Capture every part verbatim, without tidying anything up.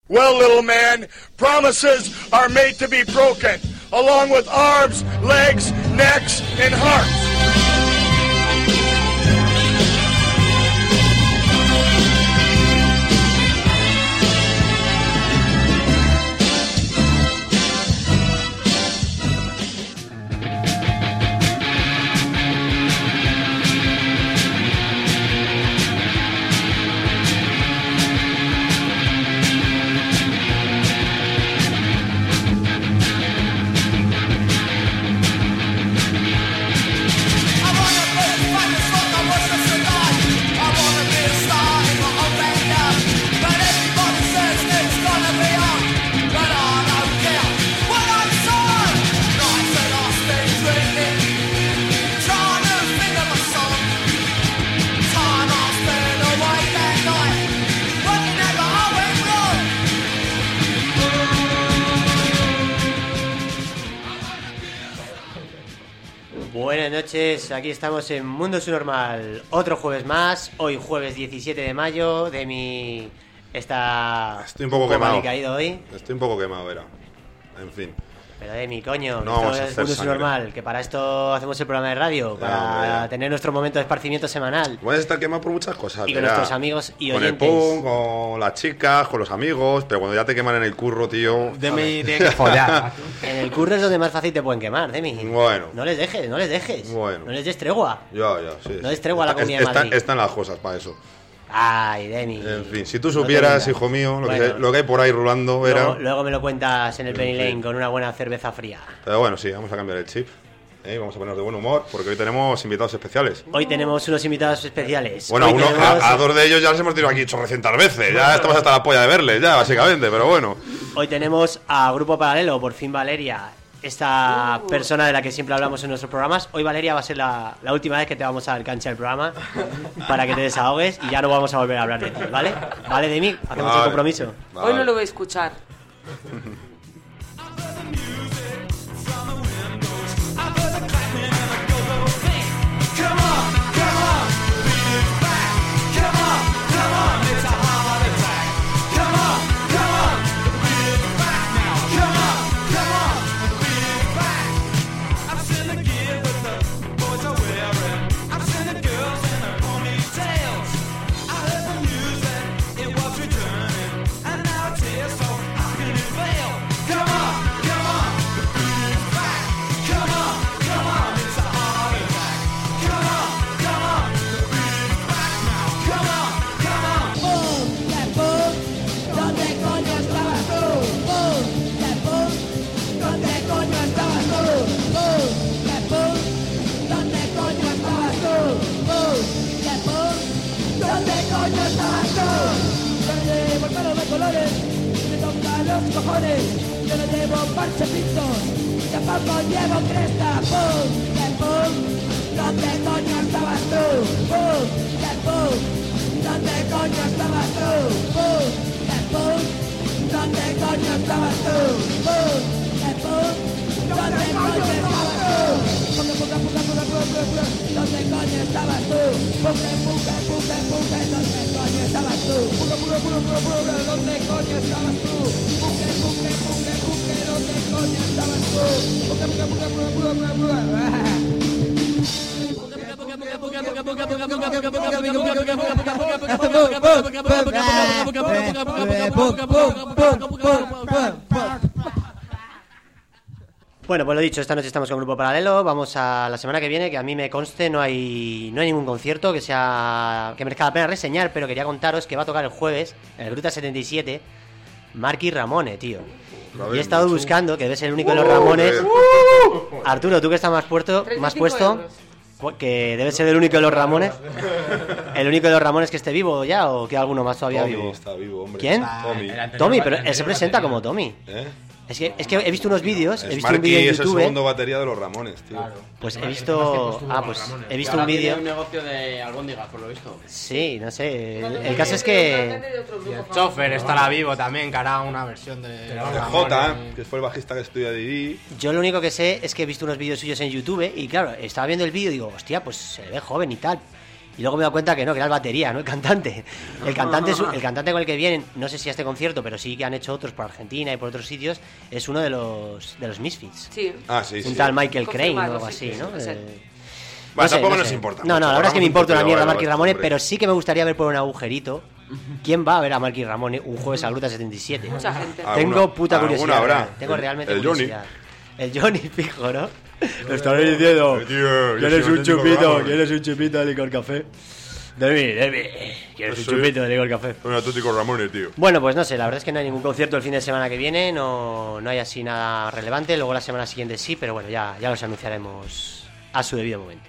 Well, little man, promises are made to be broken, along with arms, legs, necks, and hearts. Buenas noches, aquí estamos en Mundo Subnormal, otro jueves más, hoy jueves diecisiete de mayo, de mi... está... Estoy un poco quemado. Caído hoy. Estoy un poco quemado, verá. En fin. Pero de mi coño, no vamos esto a es hacer Mundo sangre. Subnormal, que para esto hacemos el programa de radio, Ya, para hombre, ya. tener nuestro momento de esparcimiento semanal. Puedes estar quemado por muchas cosas. Y con verá. nuestros amigos y con oyentes. Con el punk, con las chicas, con los amigos, pero cuando ya te queman en el curro, tío... Demi tiene que follar. En el curro es donde más fácil te pueden quemar, Demi. Bueno. No les dejes, no les dejes. Bueno. No les des tregua. Ya, ya, sí. No sí. les tregua a la Está- Comunidad de está- Madrid. Están las cosas para eso. Ay, Demi. En fin, si tú No te supieras, vengas. hijo mío, lo, Bueno. que, lo que hay por ahí rulando, verá... Luego, luego me lo cuentas en el Penny En Lane fin. con una buena cerveza fría. Pero bueno, sí, vamos a cambiar el chip. ¿eh? Vamos a ponernos de buen humor, porque hoy tenemos invitados especiales. Hoy tenemos unos invitados especiales. Bueno, a, Hoy uno, tenemos, a, a dos de ellos ya les hemos tirado aquí chorrocientas veces. Ya estamos hasta la polla de verles, ya, básicamente, pero bueno. Hoy tenemos a Grupo Paralelo, por fin Valeria, esta persona de la que siempre hablamos en nuestros programas. Hoy Valeria va a ser la, la última vez que te vamos a dar cancha del programa para que te desahogues y ya no vamos a volver a hablar de ti, ¿vale? ¿Vale, de mí? Hacemos Vale. el compromiso. Vale. Hoy no lo voy a escuchar. ¿Dónde coño estabas tú? ¡Pum! ¡Que pum! ¿Dónde coño estabas tú? ¡Pum! ¡Que pum! ¿Dónde coño estabas tú? ¡Pum! ¡Que pum! ¿Dónde coño estabas tú? Yo no llevo el pelo de colores, me tocan los cojones. Yo no llevo parchepitos, tampoco llevo cresta. ¡Pum! ¡Que pum! ¿Dónde coño estabas tú? ¡Pum! ¡Que pum! ¿Dónde coño estabas tú? ¡Pum! ¡Que pum! ¿Dónde coño estabas tú? ¡Pum! ¡Que pum! ¿Dónde coño estabas tú? Puca, puca, puca, puca, puca, puca, puca. ¿Dónde coño estabas tú? Puca, puca, puca, puca. ¿Dónde coño estabas tú? Puca, puca, puca, puca, puca. ¿Dónde coño estabas tú? Puca, puca, puca, puca. ¿Dónde coño estabas tú? Puca, puca, puca, puca, puca, puca. Bueno, pues lo dicho, esta noche estamos con Grupo Paralelo. Vamos a la semana que viene, que a mí me conste no hay no hay ningún concierto que sea que merezca la pena reseñar, pero quería contaros que va a tocar el jueves en el Gruta setenta y siete Marky Ramone, tío. Y he estado buscando, que debe ser el único de los Ramones. Arturo, tú que estás más puesto, más puesto, que debe ser el único de los Ramones. El único de los Ramones que esté vivo ya, o que alguno más todavía Tommy vivo. está vivo, hombre. ¿Quién? Tommy. Tommy, pero él se presenta como Tommy. ¿Eh? Es que, es que he visto unos vídeos, he Es visto un Marky, vídeo en es el YouTube. segundo batería de los Ramones, tío. Pues he visto. Ah, pues he visto un vídeo. Tiene un negocio de albóndigas, por lo visto. Sí, no sé. El, el caso es que. Y el chofer estará vivo también, que hará una versión de... De Jota, que fue el bajista que estudia Didi. Yo lo único que sé es que he visto unos vídeos suyos en YouTube y claro, estaba viendo el vídeo y digo, hostia, pues se le ve joven y tal. Y luego me he dado cuenta que no, que era el batería, no el cantante. El cantante, es, el cantante con el que vienen, no sé si a este concierto, pero sí que han hecho otros por Argentina y por otros sitios, es uno de los de los Misfits. Sí. Ah, sí, Un sí. tal Michael Crane o Confirmado, algo sí, así, sí, ¿no? sí, sí. Eh, Bueno, no sé, tampoco no nos sé. importa. No, mucho, no, la verdad es que me borramos importa un una tupido, mierda vale, Marky vale, Ramone, hombre. pero sí que me gustaría ver por un agujerito. ¿Quién va a ver a Marky Ramone un jueves a Gruta setenta y siete? Mucha gente. Ah, Tengo Alguna- puta alguna curiosidad. habrá. ¿verdad? Tengo El- realmente el Johnny. curiosidad. El Johnny, fijo, ¿no? Lo estaré diciendo. Eh, tío, yo ¿Quieres soy un auténtico chupito? Ramone. ¿Quieres un chupito de licor café? Demi, Demi. ¿Quieres un Soy- chupito de licor café? Un auténtico Ramone, tío. Bueno, pues no sé, la verdad es que no hay ningún concierto el fin de semana que viene, no, no hay así nada relevante, luego la semana siguiente sí, pero bueno, ya, ya los anunciaremos a su debido momento.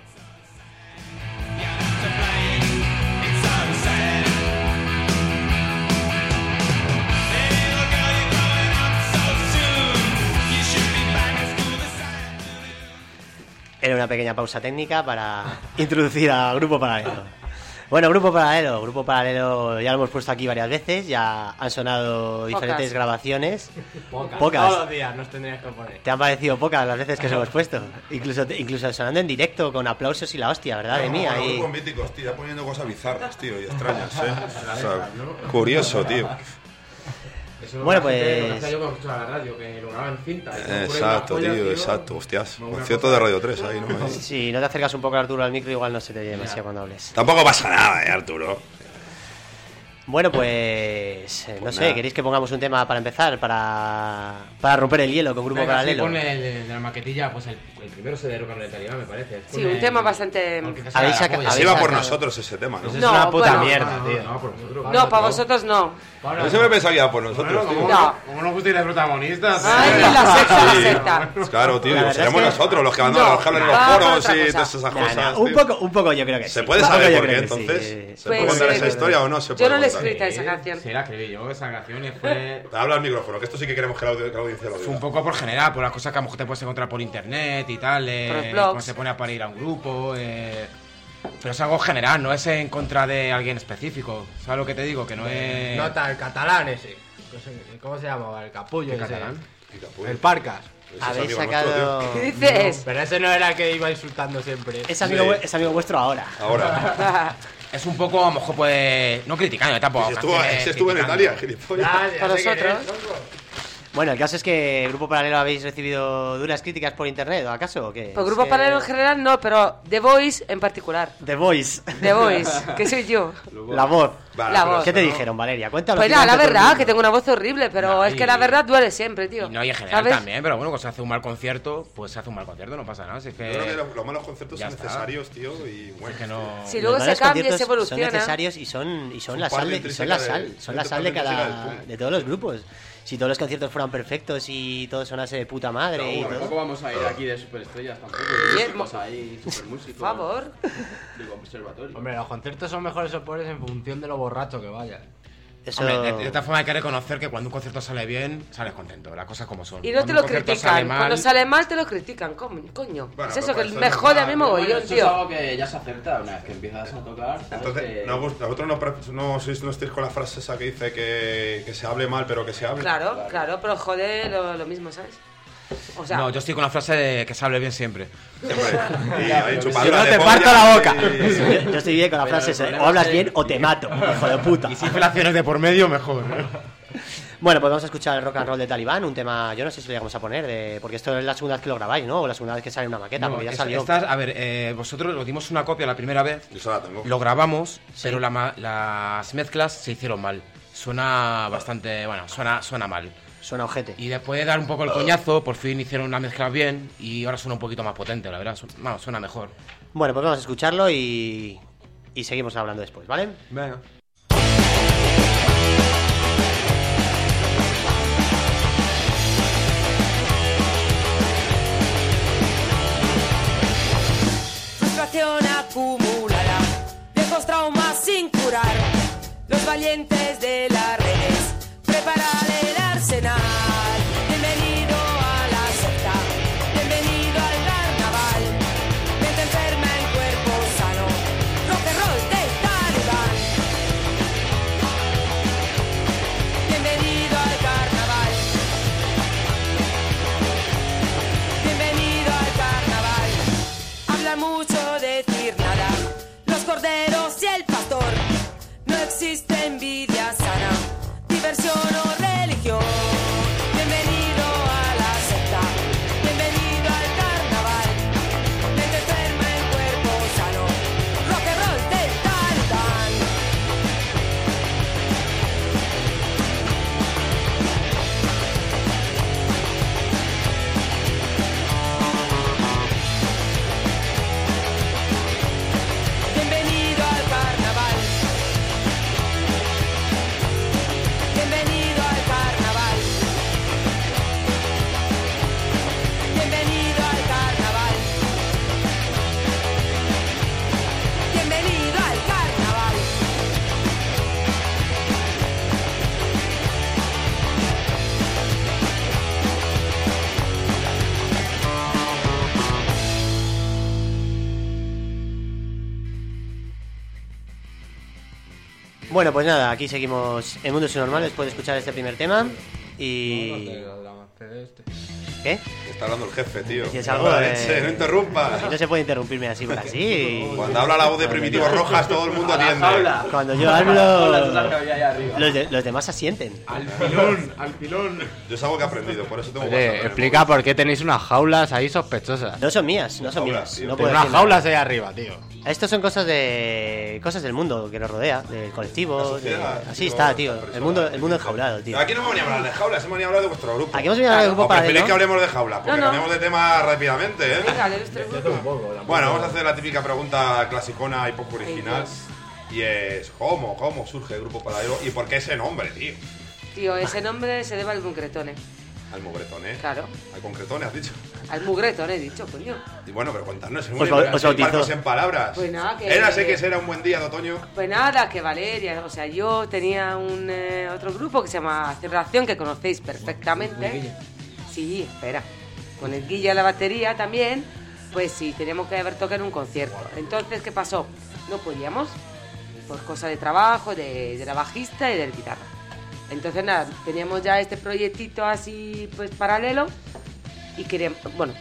Era una pequeña pausa técnica para introducir al Grupo Paralelo. Bueno, Grupo Paralelo, Grupo Paralelo ya lo hemos puesto aquí varias veces, ya han sonado diferentes Pocas. grabaciones. Pocas. Pocas. Todos los días nos tendrías que poner. ¿Te han parecido pocas las veces que os hemos puesto? Incluso, incluso sonando en directo, con aplausos y la hostia, ¿verdad? De mí, ahí. Grupos míticos, tío, ya poniendo cosas bizarras, tío, y extrañas, ¿eh? O sea, curioso, tío. Eso Bueno, la gente pues- lo hacía yo cuando escuchaba la radio, que lo grababan en cinta. y se me ocurren Exacto, unas pollas, tío, exacto. Hostias, Una concierto cosa- de Radio tres ahí, ¿no? Ahí. Si no te acercas un poco, Arturo, al micro, igual no se te oye demasiado cuando hables. Tampoco pasa nada, ¿eh, Arturo? Bueno, pues eh, no Pues sé, nada. ¿queréis que pongamos un tema para empezar? Para, para romper el hielo con Grupo Venga, sí, Paralelo. ponle el de, de la maquetilla, pues el, el primero se de Rock and Roll de Talibán, me parece. Sí, un tema bastante- Aunque quizás Habéis sea la saca- polla. Se habéis iba por sacado- nosotros ese tema, ¿no? Eso es No, una puta bueno. mierda, No, tío. no, por nosotros. No, para vosotros no. Yo siempre pensaba que iba por nosotros, Bueno, ¿cómo, tío. No. ¿Cómo nos gustan los protagonistas? Ay, eh? la secta, la Sí. secta. Claro, tío, La verdad seremos es que- nosotros los que van No, los que hablan en los va por foros otra y cosa. todas esas Nah, cosas. nah, un tío. poco, un poco yo creo que sí. ¿Se puede Un poco saber yo por qué creo que sí. entonces? ¿Se puede Pues, contar eh, esa historia o no se yo puede no la he contar? escrito esa canción. Sí, la escribí yo, esa canción, y fue... Habla al micrófono, que esto sí que queremos que la, audi- que la audiencia lo Fue diga. un poco por general, por las cosas que a lo mejor te puedes encontrar por internet y tal, eh, Por los blogs. cómo se pone para ir a un grupo, eh, pero es algo general, no es en contra de alguien específico, ¿sabes lo que te digo? Que no es... Nota el catalán ese. ¿Cómo se llamaba? El capullo ¿Qué ese. catalán? Pica, pues. El Parcas. Ese es Habéis amigo nuestro, sacado... ¿Qué dices? Pero ese no era el que iba insultando siempre. Es amigo, Sí. vu- es amigo vuestro ahora. tío. Ahora. Es un poco, a lo mejor puede... No criticando, tampoco. Si estuvo, canciones si estuvo en criticando. Italia, gilipollas. Ya, ya Para sé quién es, nosotros. tronco. Bueno, el caso es que Grupo Paralelo habéis recibido duras críticas por internet, ¿o acaso? ¿O qué? Por Es Grupo que- Paralelo en general no, pero The Voice en particular. The Voice. The Voice, que soy yo. La voz. Vale, La pero voz. ¿Qué te no. dijeron, Valeria? Cuéntalo. Pues nada, la verdad, que tengo una voz horrible, pero No, es que y- la verdad duele siempre, tío. Y no, y en general ¿Sabes? también, pero bueno, cuando se hace un mal concierto, pues se hace un mal concierto, no pasa nada. Si es que... Yo creo que los, los malos conciertos Ya son está. necesarios, tío, y bueno. es que no... Si luego se cambia y se Son evoluciona. necesarios y son, y son Son la parte sal, de, y intrínseca son la de- sal, son son la sal de parte intrínseca cada del punk. de todos los grupos. Si todos los conciertos fueran perfectos y todo sonase de puta madre y Tampoco todo. vamos a ir aquí de superestrellas tampoco. Bien, De músicos ahí, super Por músicos. favor. De conservatorio. Hombre, los conciertos son mejores o peores en función de lo borracho que vayas. Eso Hombre, de, de otra forma hay que reconocer que cuando un concierto sale bien, sales contento, las cosas como son. Y no te Cuando lo un concierto critican. sale mal- Cuando sale mal te lo critican. ¿Cómo? Coño. Bueno, es pero eso que pues me eso es jode a mí normal. mogollón, Bueno, eso es tío. algo que ya se acepta una vez que empiezas a tocar. sabes Entonces, que- no, vos- vosotros no, pre- no sois no estáis con la frase esa que dice que, que se hable mal, pero que se hable. Claro, claro, pero jode lo, lo mismo, ¿sabes? O sea, No, yo estoy con la frase de que se hable bien siempre. Siempre. Y ahí Si chupadura no de te polla parto la boca. y- Yo, yo estoy bien con la Pero frase el esa, problema o hablas es- bien o te mato, hijo de puta. Y si inflaciones de por medio, mejor. Bueno, pues vamos a escuchar el rock and roll de Talibán, un tema, yo no sé si lo vamos a poner, de, porque esto es la segunda vez que lo grabáis, ¿no? O la segunda vez que sale una maqueta, No, porque ya es- salió. estas- a ver, eh, vosotros os dimos una copia la primera vez, Yo solo la tengo. lo grabamos, pero la ma- las mezclas se hicieron mal. Suena bastante, bueno, suena, suena mal. Suena ojete. Y después de dar un poco el coñazo, por fin hicieron una mezcla bien y ahora suena un poquito más potente, la verdad. Su- no, suena mejor. Bueno, pues vamos a escucharlo y, y seguimos hablando después, ¿vale? Venga. Frustración acumulada, viejos traumas sin curar. Los valientes de las redes preparan el arsenal. Bienvenido a la secta, bienvenido al carnaval. Mente enferma en cuerpo sano, rock and roll de Talibán. Bienvenido al carnaval. Bienvenido al carnaval. Habla mucho, decir nada. Los corderos Bueno, pues nada, aquí seguimos en Mundo Subnormal después de escuchar este primer tema. Y... ¿Qué? Está hablando el jefe, tío. ¿Decías No, algo? leche, Eh, no interrumpas. No se puede interrumpirme así por así. Cuando habla la voz de Primitivo Rojas, todo el mundo atiende. Cuando yo hablo, los, de- los demás asienten. Al pilón, al pilón. Yo es algo que he aprendido, por eso tengo Oye, WhatsApp en el explica por qué tenéis unas jaulas ahí sospechosas. No son mías, no son Jaulas, mías. tío. No Pero puedo unas decir nada. jaulas ahí arriba, tío. Estos son cosas de cosas del mundo que nos rodea, del colectivo. La de- sociedad, Así tío, está, tío. las El personas, mundo, el mundo tío. enjaulado, tío. Aquí no hemos venido a hablar de jaulas, hemos venido a hablar de vuestro grupo. Aquí hemos venido a hablar de grupo ¿O preferís paralelo. que hablemos de jaulas? Porque No, no. cambiamos de tema rápidamente, ¿eh? Venga, de nuestro grupo. Bueno, vamos a hacer la típica pregunta clasicona y poco original. Y es, ¿cómo, cómo surge el grupo paralelo? ¿Y por qué ese nombre, tío? Tío, ese nombre se debe al mugretone. Al mugretón, ¿eh? Claro. Al concretón, has dicho. Al mugretone, he dicho, coño. Y bueno, pero contarnos, es Os muy bau- os bautizó. barcos en palabras. Pues nada, que- Era, sé que será un buen día de otoño. Pues nada, que Valeria, o sea, yo tenía un eh, otro grupo que se llama Cerración, que conocéis perfectamente. Sí, espera. Con el Guilla a la batería también, pues sí, teníamos que haber tocado en un concierto. Entonces, ¿qué pasó? No podíamos, por cosa de trabajo, de, de la bajista y del guitarra. Entonces, nada, teníamos ya este proyectito así, pues, paralelo, y queríamos, bueno,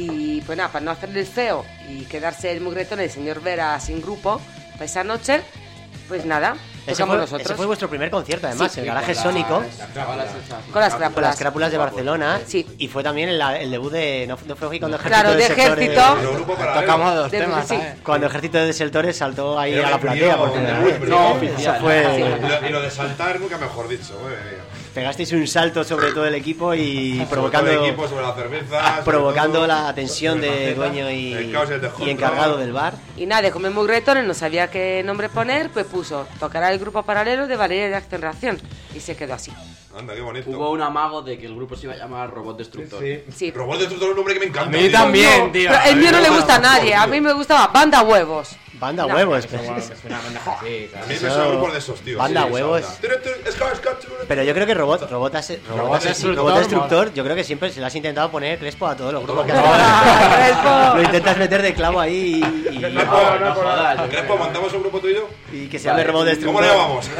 y pues nada, para no hacerle el feo y quedarse el mugretón el señor Vera sin grupo, para esa noche, pues nada, Ese tocamos fue, nosotros. ese fue vuestro primer concierto, además, Sí. el Garaje Sónico, Con las con las crápulas. crápulas de Barcelona. Sí. Y fue también el, el debut de. No, no fue aquí cuando Claro, Ejército de Desertores- Ejército. Los grupos paralelos. Tocamos dos De- temas, sí. ¿sabes? Cuando Ejército de Desertores saltó ahí Era a la un platea por debut, primera un vez. debut, No, oficial. Eso fue. Y lo, y lo de saltar, nunca mejor dicho. madre mía. Pegasteis un salto sobre todo el equipo y Sobre provocando. todo el equipo, sobre la cerveza. ah, sobre provocando todo, la tensión sobre la de maceta, dueño y, el caos y el descontrol. y encargado del bar. Y nada, como el mugretón no sabía qué nombre poner, pues puso, tocará el grupo paralelo de Valeria de Acción Reacción. Y se quedó así. Anda, qué bonito. Hubo un amago de que el grupo se iba a llamar Robot Destructor. Sí. Robot Destructor es un nombre que me encanta. A mí tío. también, No, tío. pero el mío no le me gusta a gusta nadie, mucho, a mí me gustaba Banda Huevos. Banda No. huevos. Bueno, es una pendeja así, A ¿sabes? mí me Eso- suena grupos de esos, tío. Banda sí, huevos. salta. Turu, turu, esca, esca, turu. Pero yo creo que Robot, Robot, ase- Robot, Robot ase- Destructor, Robot Destructor, yo creo que siempre se le has intentado poner Crespo a todos los grupos que Ah, Crespo. Lo intentas meter de clavo ahí y, y- No, no jodas, yo creo Crespo, que- montamos un grupo tuyo. y que se llame Robot Destructor. ¿Cómo le llamamos?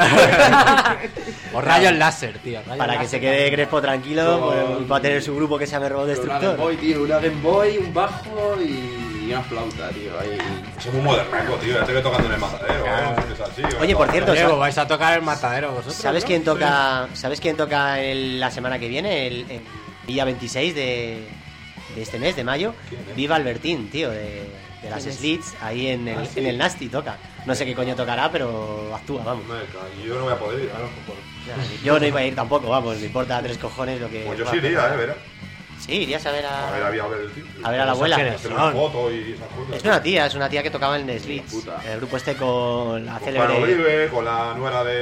O rayos láser, tío. rayos Para que láser. se quede Crespo tranquilo, pues, va a tener su grupo que se llame Robot Una Game Destructor. Boy, tío, una Game Boy, un bajo y una flauta, tío. Ahí. Soy muy moderno, tío. Ya te veo tocando en el matadero. ¿eh? Es así, Oye, ¿no? por cierto, Diego, ¿sabes, vais a tocar el matadero vosotros. ¿sabes ¿no? quién toca ¿sabes quién toca el- la semana que viene? El, el día veintiséis de, de este mes, de mayo. Viva Albertín, tío, de, de las ¿Quién es? Slits, ahí en el, ¿Ah, sí? en el Nasty toca. No sé qué coño tocará, pero actúa, vamos. Me cago, Yo no voy a poder ir. Yo no iba a ir tampoco, vamos, me importa tres cojones lo que... Pues yo sí iría, ¿eh? Verá. Sí, irías a ver A ver, a... había a ver el tío. A ver a la abuela. Hacer una foto y esas cosas. Es una tía, es una tía que tocaba en The Slits. Puta. El grupo este con la Con Juan célebre... Olive, con la nuera de,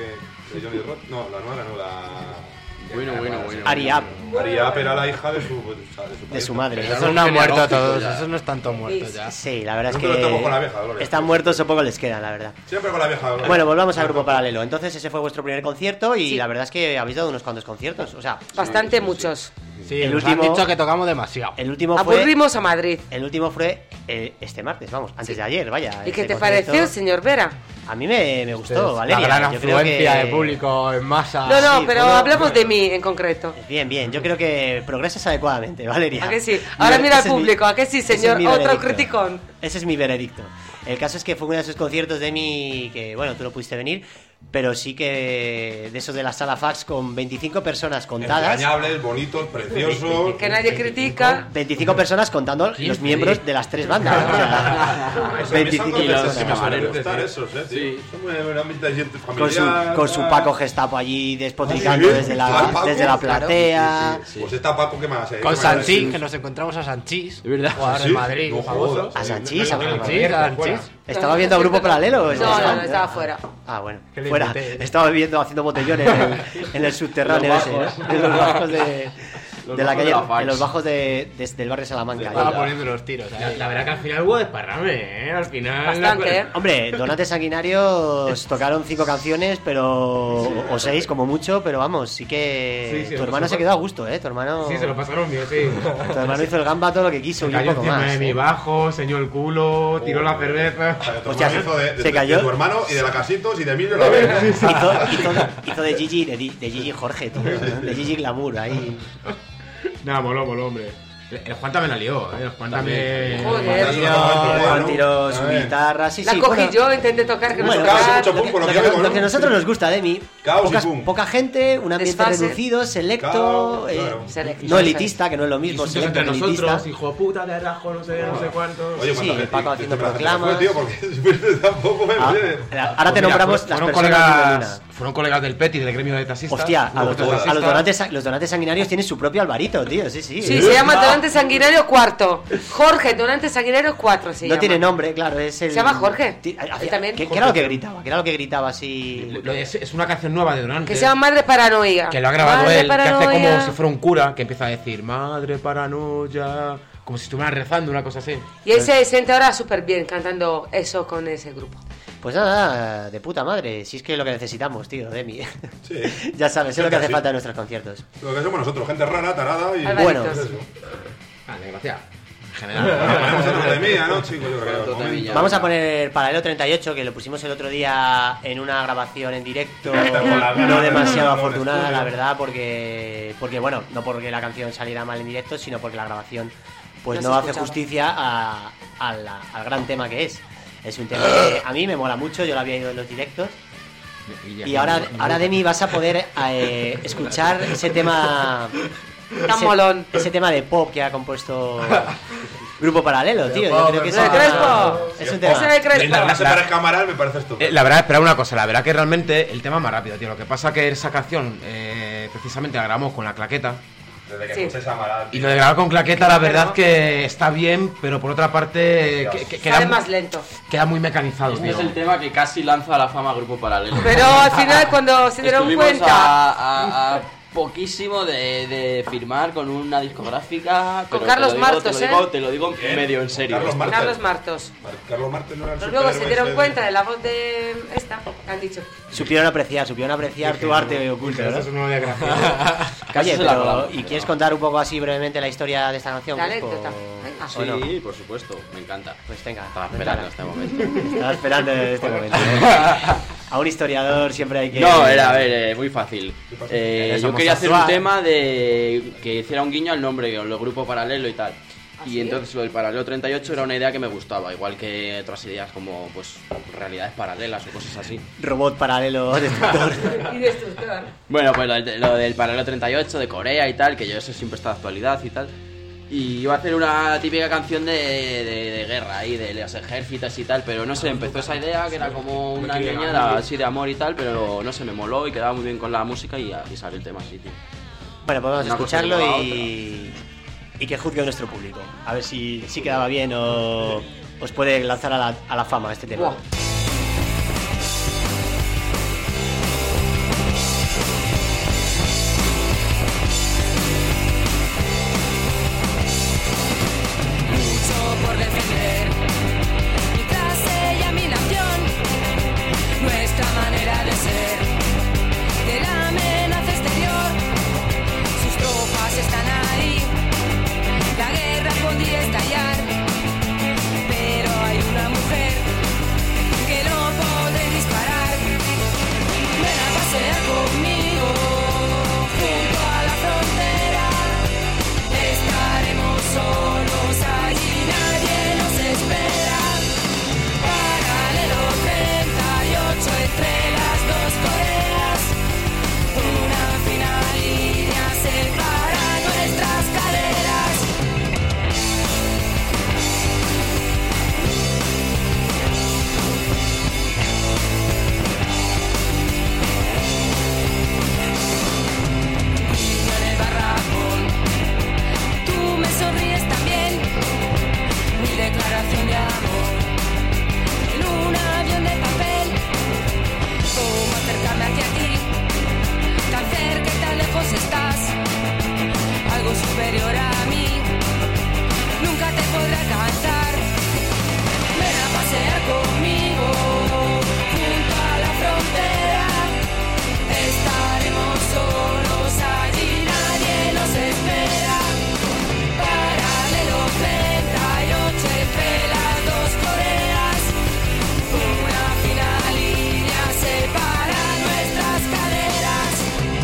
de Johnny Roth. No, la nuera no, la... Bueno, bueno, bueno. Ari Up, Ari Up era la hija de su, de su, de su madre. Pero Esos no han muerto genealógico todos, ya. esos no están todos muertos ya. Sí, la verdad es Nosotros estamos con la que vieja, Gloria. están muertos o poco les queda, la verdad. Siempre con la vieja Gloria. Bueno, volvamos al grupo paralelo. Entonces ese fue vuestro primer concierto y Sí. la verdad es que habéis dado unos cuantos conciertos. O sea, Bastante muchos. Sí, El el último- último... han dicho que tocamos demasiado. el último fue... Aburrimos a Madrid. El último fue eh, este martes, vamos, antes de ayer, vaya. ¿Y ese qué te concierto- pareció, señor Vera? A mí me, me gustó, La Valeria. gran Yo creo afluencia que- de público en masa. No, no, sí, pero bueno, hablamos de mí en concreto. Bien, bien, yo creo que progresas adecuadamente, Valeria. ¿A que sí? Ahora mira al Ese es mi- público, ¿a que sí, ese es señor? mi Otro veredicto. criticón. Ese es mi veredicto. El caso es que fue uno de esos conciertos de mi que, bueno, tú no pudiste venir, pero sí que de esos de la sala fax con veinticinco personas contadas. Entrañables, bonitos, preciosos. Que nadie critica. veinticinco personas contando los miembros de las tres bandas. O sea, Eso, veinticinco a mí son personas. cosas que me suelen camareros, gustar sí. esos, eh, tío. Sí. Son muy un ambiente de gente Con su, familiar. con su tal. Paco Gestapo allí despotricando Sí, desde, ¿cuál la, Paco? desde la Claro. platea. Pues está Paco, ¿qué más? eh? Con ¿Qué más? Sanchís, que nos encontramos a Sanchís. Es verdad. Jugador ¿Sí? de Madrid, No famoso. jodas. A Sanchís, a Sanchís, a Sanchís. ¿Estaba viendo a Grupo Paralelo? No, no, no, estaba fuera. Ah, bueno, Que le fuera. invité. Estaba viendo haciendo botellones en el, en el subterráneo Los ese, bajos. ¿no? En los bajos de... Los de la bajos calle, de la de, fax. los bajos de, de- del barrio Salamanca. Estaba ahí. poniendo los tiros. La, ahí. la verdad que al final hubo desparrame, ¿eh? Al final... Bastante, ¿eh? Hombre, Donantes Sanguinarios tocaron cinco canciones, pero o seis como mucho, pero vamos, sí que Sí, sí, tu lo hermano pasó- se quedó a gusto, ¿eh? Tu hermano, Sí, se lo pasaron bien, sí. tu hermano hizo el gamba todo lo que quiso Se y un cayó poco encima más. de mi ¿eh? bajo, señó el culo, tiró la cerveza. O sea, que tu Hostia, hermano hizo de, de- se de- cayó. de tu hermano y de la Casitos y de Emilio la Vega. Hizo, hizo, hizo de Gigi, de, Di- de Gigi Jorge, tío, de Gigi Glamour ahí. Nada, moló, moló, hombre. El, el Juan también la lió, ¿eh? El Juan también... Joder. Eso no estaba Juan bueno. tiró su A ver. guitarra, sí, La sí. cogí bueno. yo, intenté tocar, que no Bueno, se caos y tocar. mucho Lo que, pum, por lo lo que que- yo digo, lo ¿no? que a nosotros nos gusta, Demi, Caos y pocas- pum. poca gente, un ambiente Desfase. reducido, selecto, Caos, eh, claro. Selecto. no elitista, que no es lo mismo, Insultos selecto entre que elitista. nosotros, hijo puta de arajo, no sé, no sé cuánto. Oye, Sí, ¿cuánta el gente- Paco haciendo cuánta gente proclamas. fue, tío? Porque siempre tampoco me Ah, viene. ahora Pues te mira, nombramos fu- las fueron personas de colegas, una. fueron colegas del Peti, del gremio de taxistas. Hostia, a los, grupos de a los taxistas. donantes, los donantes sanguinarios tienen su propio alvarito, tío, sí, sí. Sí, se llama Donante Sanguinario Cuarto. Jorge, Donante Sanguinario Cuatro se No llama. tiene nombre, claro, es el... Se llama Jorge. Ti- hacía- Él también. ¿Qué, qué era lo que gritaba? ¿Qué era lo que gritaba así? Lo- Es, es una canción nueva de Donante. Que se llama Madre Paranoia. Que lo ha grabado Madre él, que hace Paranoia. como si fuera un cura, que empieza a decir madre paranoia, como si estuvieran rezando, una cosa así. Y él se siente ahora súper bien cantando eso con ese grupo. Pues nada, de puta madre, si es que es lo que necesitamos, tío, Demi. Sí. Ya sabes, es lo que hace Sí. falta en nuestros conciertos. Lo que somos nosotros, gente rara, tarada y... Alvaritos. Bueno. Pues eso. Ah, desgraciado. En Bueno, general. ponemos otro de mía, ¿no, chicos? Yo creo. Otro de Momento. mía. Vamos a poner Paralelo treinta y ocho, que lo pusimos el otro día en una grabación en directo, Con las ganas no de demasiado verlo en afortunada, estudio. la verdad, porque, porque bueno, no porque la canción saliera mal en directo, sino porque la grabación pues No no, se hace escuchaba. justicia a- a la- al gran tema que es. Es un tema que a mí me mola mucho, yo lo había ido en los directos. Y ahora, ahora Demi, vas a poder eh, escuchar ese tema... Tan ese, molón. ese tema de pop que ha compuesto Grupo Paralelo, tío. Yo creo que es, ¡De Crespo! es un Ese de tema. Crespo. Mientras no se parezca a Amaral, me parece estupendo. Eh, la verdad, esperar una cosa, la verdad que realmente el tema es más rápido, tío. Lo que pasa que esa canción, eh, precisamente la grabamos con la claqueta. Desde que Sí. escuches a Amaral. Y lo de grabar con claqueta, la verdad que está bien, pero por otra parte que, que- queda, Sale más lento. queda muy mecanizado, Este tío. es el tema que casi lanza a la fama a Grupo Paralelo. Pero al final, cuando se dieron Estuvimos cuenta. a, a- a poquísimo de, de firmar con una discográfica. Con pero Carlos te lo digo, Martos, te lo digo, ¿eh? te lo digo Bien. medio en serio. Carlos Martos. Carlos Martos. Mar- Carlos Martes no era el Pero luego se superhéroe dieron ese cuenta de la voz de esta, que han dicho. Supieron apreciar, supieron apreciar tu arte oculto, ¿no? Eso no lo había graciado. Calle, se la pero hablamos, ¿y pero- quieres contar un poco así brevemente la historia de esta canción? La Crespo? anécdota. Venga. ¿O no? Sí, por supuesto, me encanta. Pues venga, Estaba cuéntala. esperando este momento. Estaba esperando este momento. ¿eh? A un historiador siempre hay que... No, era, a ver, eh, muy fácil. Eh, Eres yo quería hacer un homosexual. tema de que hiciera un guiño al nombre, el grupo paralelo y tal. Y entonces lo del paralelo treinta y ocho era una idea que me gustaba, igual que otras ideas como pues realidades paralelas o cosas así. Robot paralelo destructor. Y destructor. Bueno, pues lo, del- lo del paralelo treinta y ocho de Corea y tal, que yo eso siempre está de actualidad y tal. Y iba a hacer una típica canción de, de, de guerra ahí, de los ejércitos y tal, pero no sé, empezó esa idea que era como una ñañada así de amor y tal, pero no sé, me moló y quedaba muy bien con la música y así salió el tema así, tío. Bueno, pues vamos a Una cosa escucharlo lleva a y... y que juzgue nuestro público. A ver si, si quedaba bien o os puede lanzar a la, a la fama este tema. Buah. Mucho por defender, mi clase y a mi nación, nuestra manera de ser, de la amenaza exterior, sus tropas están ahí, la guerra podría estallar, pero hay una mujer superior a mí, nunca te podrá alcanzar. Ven a pasear conmigo junto a la frontera. Estaremos solos allí, nadie nos espera. Paralelo treinta y ocho entre las dos Coreas. Una fina línea separa nuestras caderas.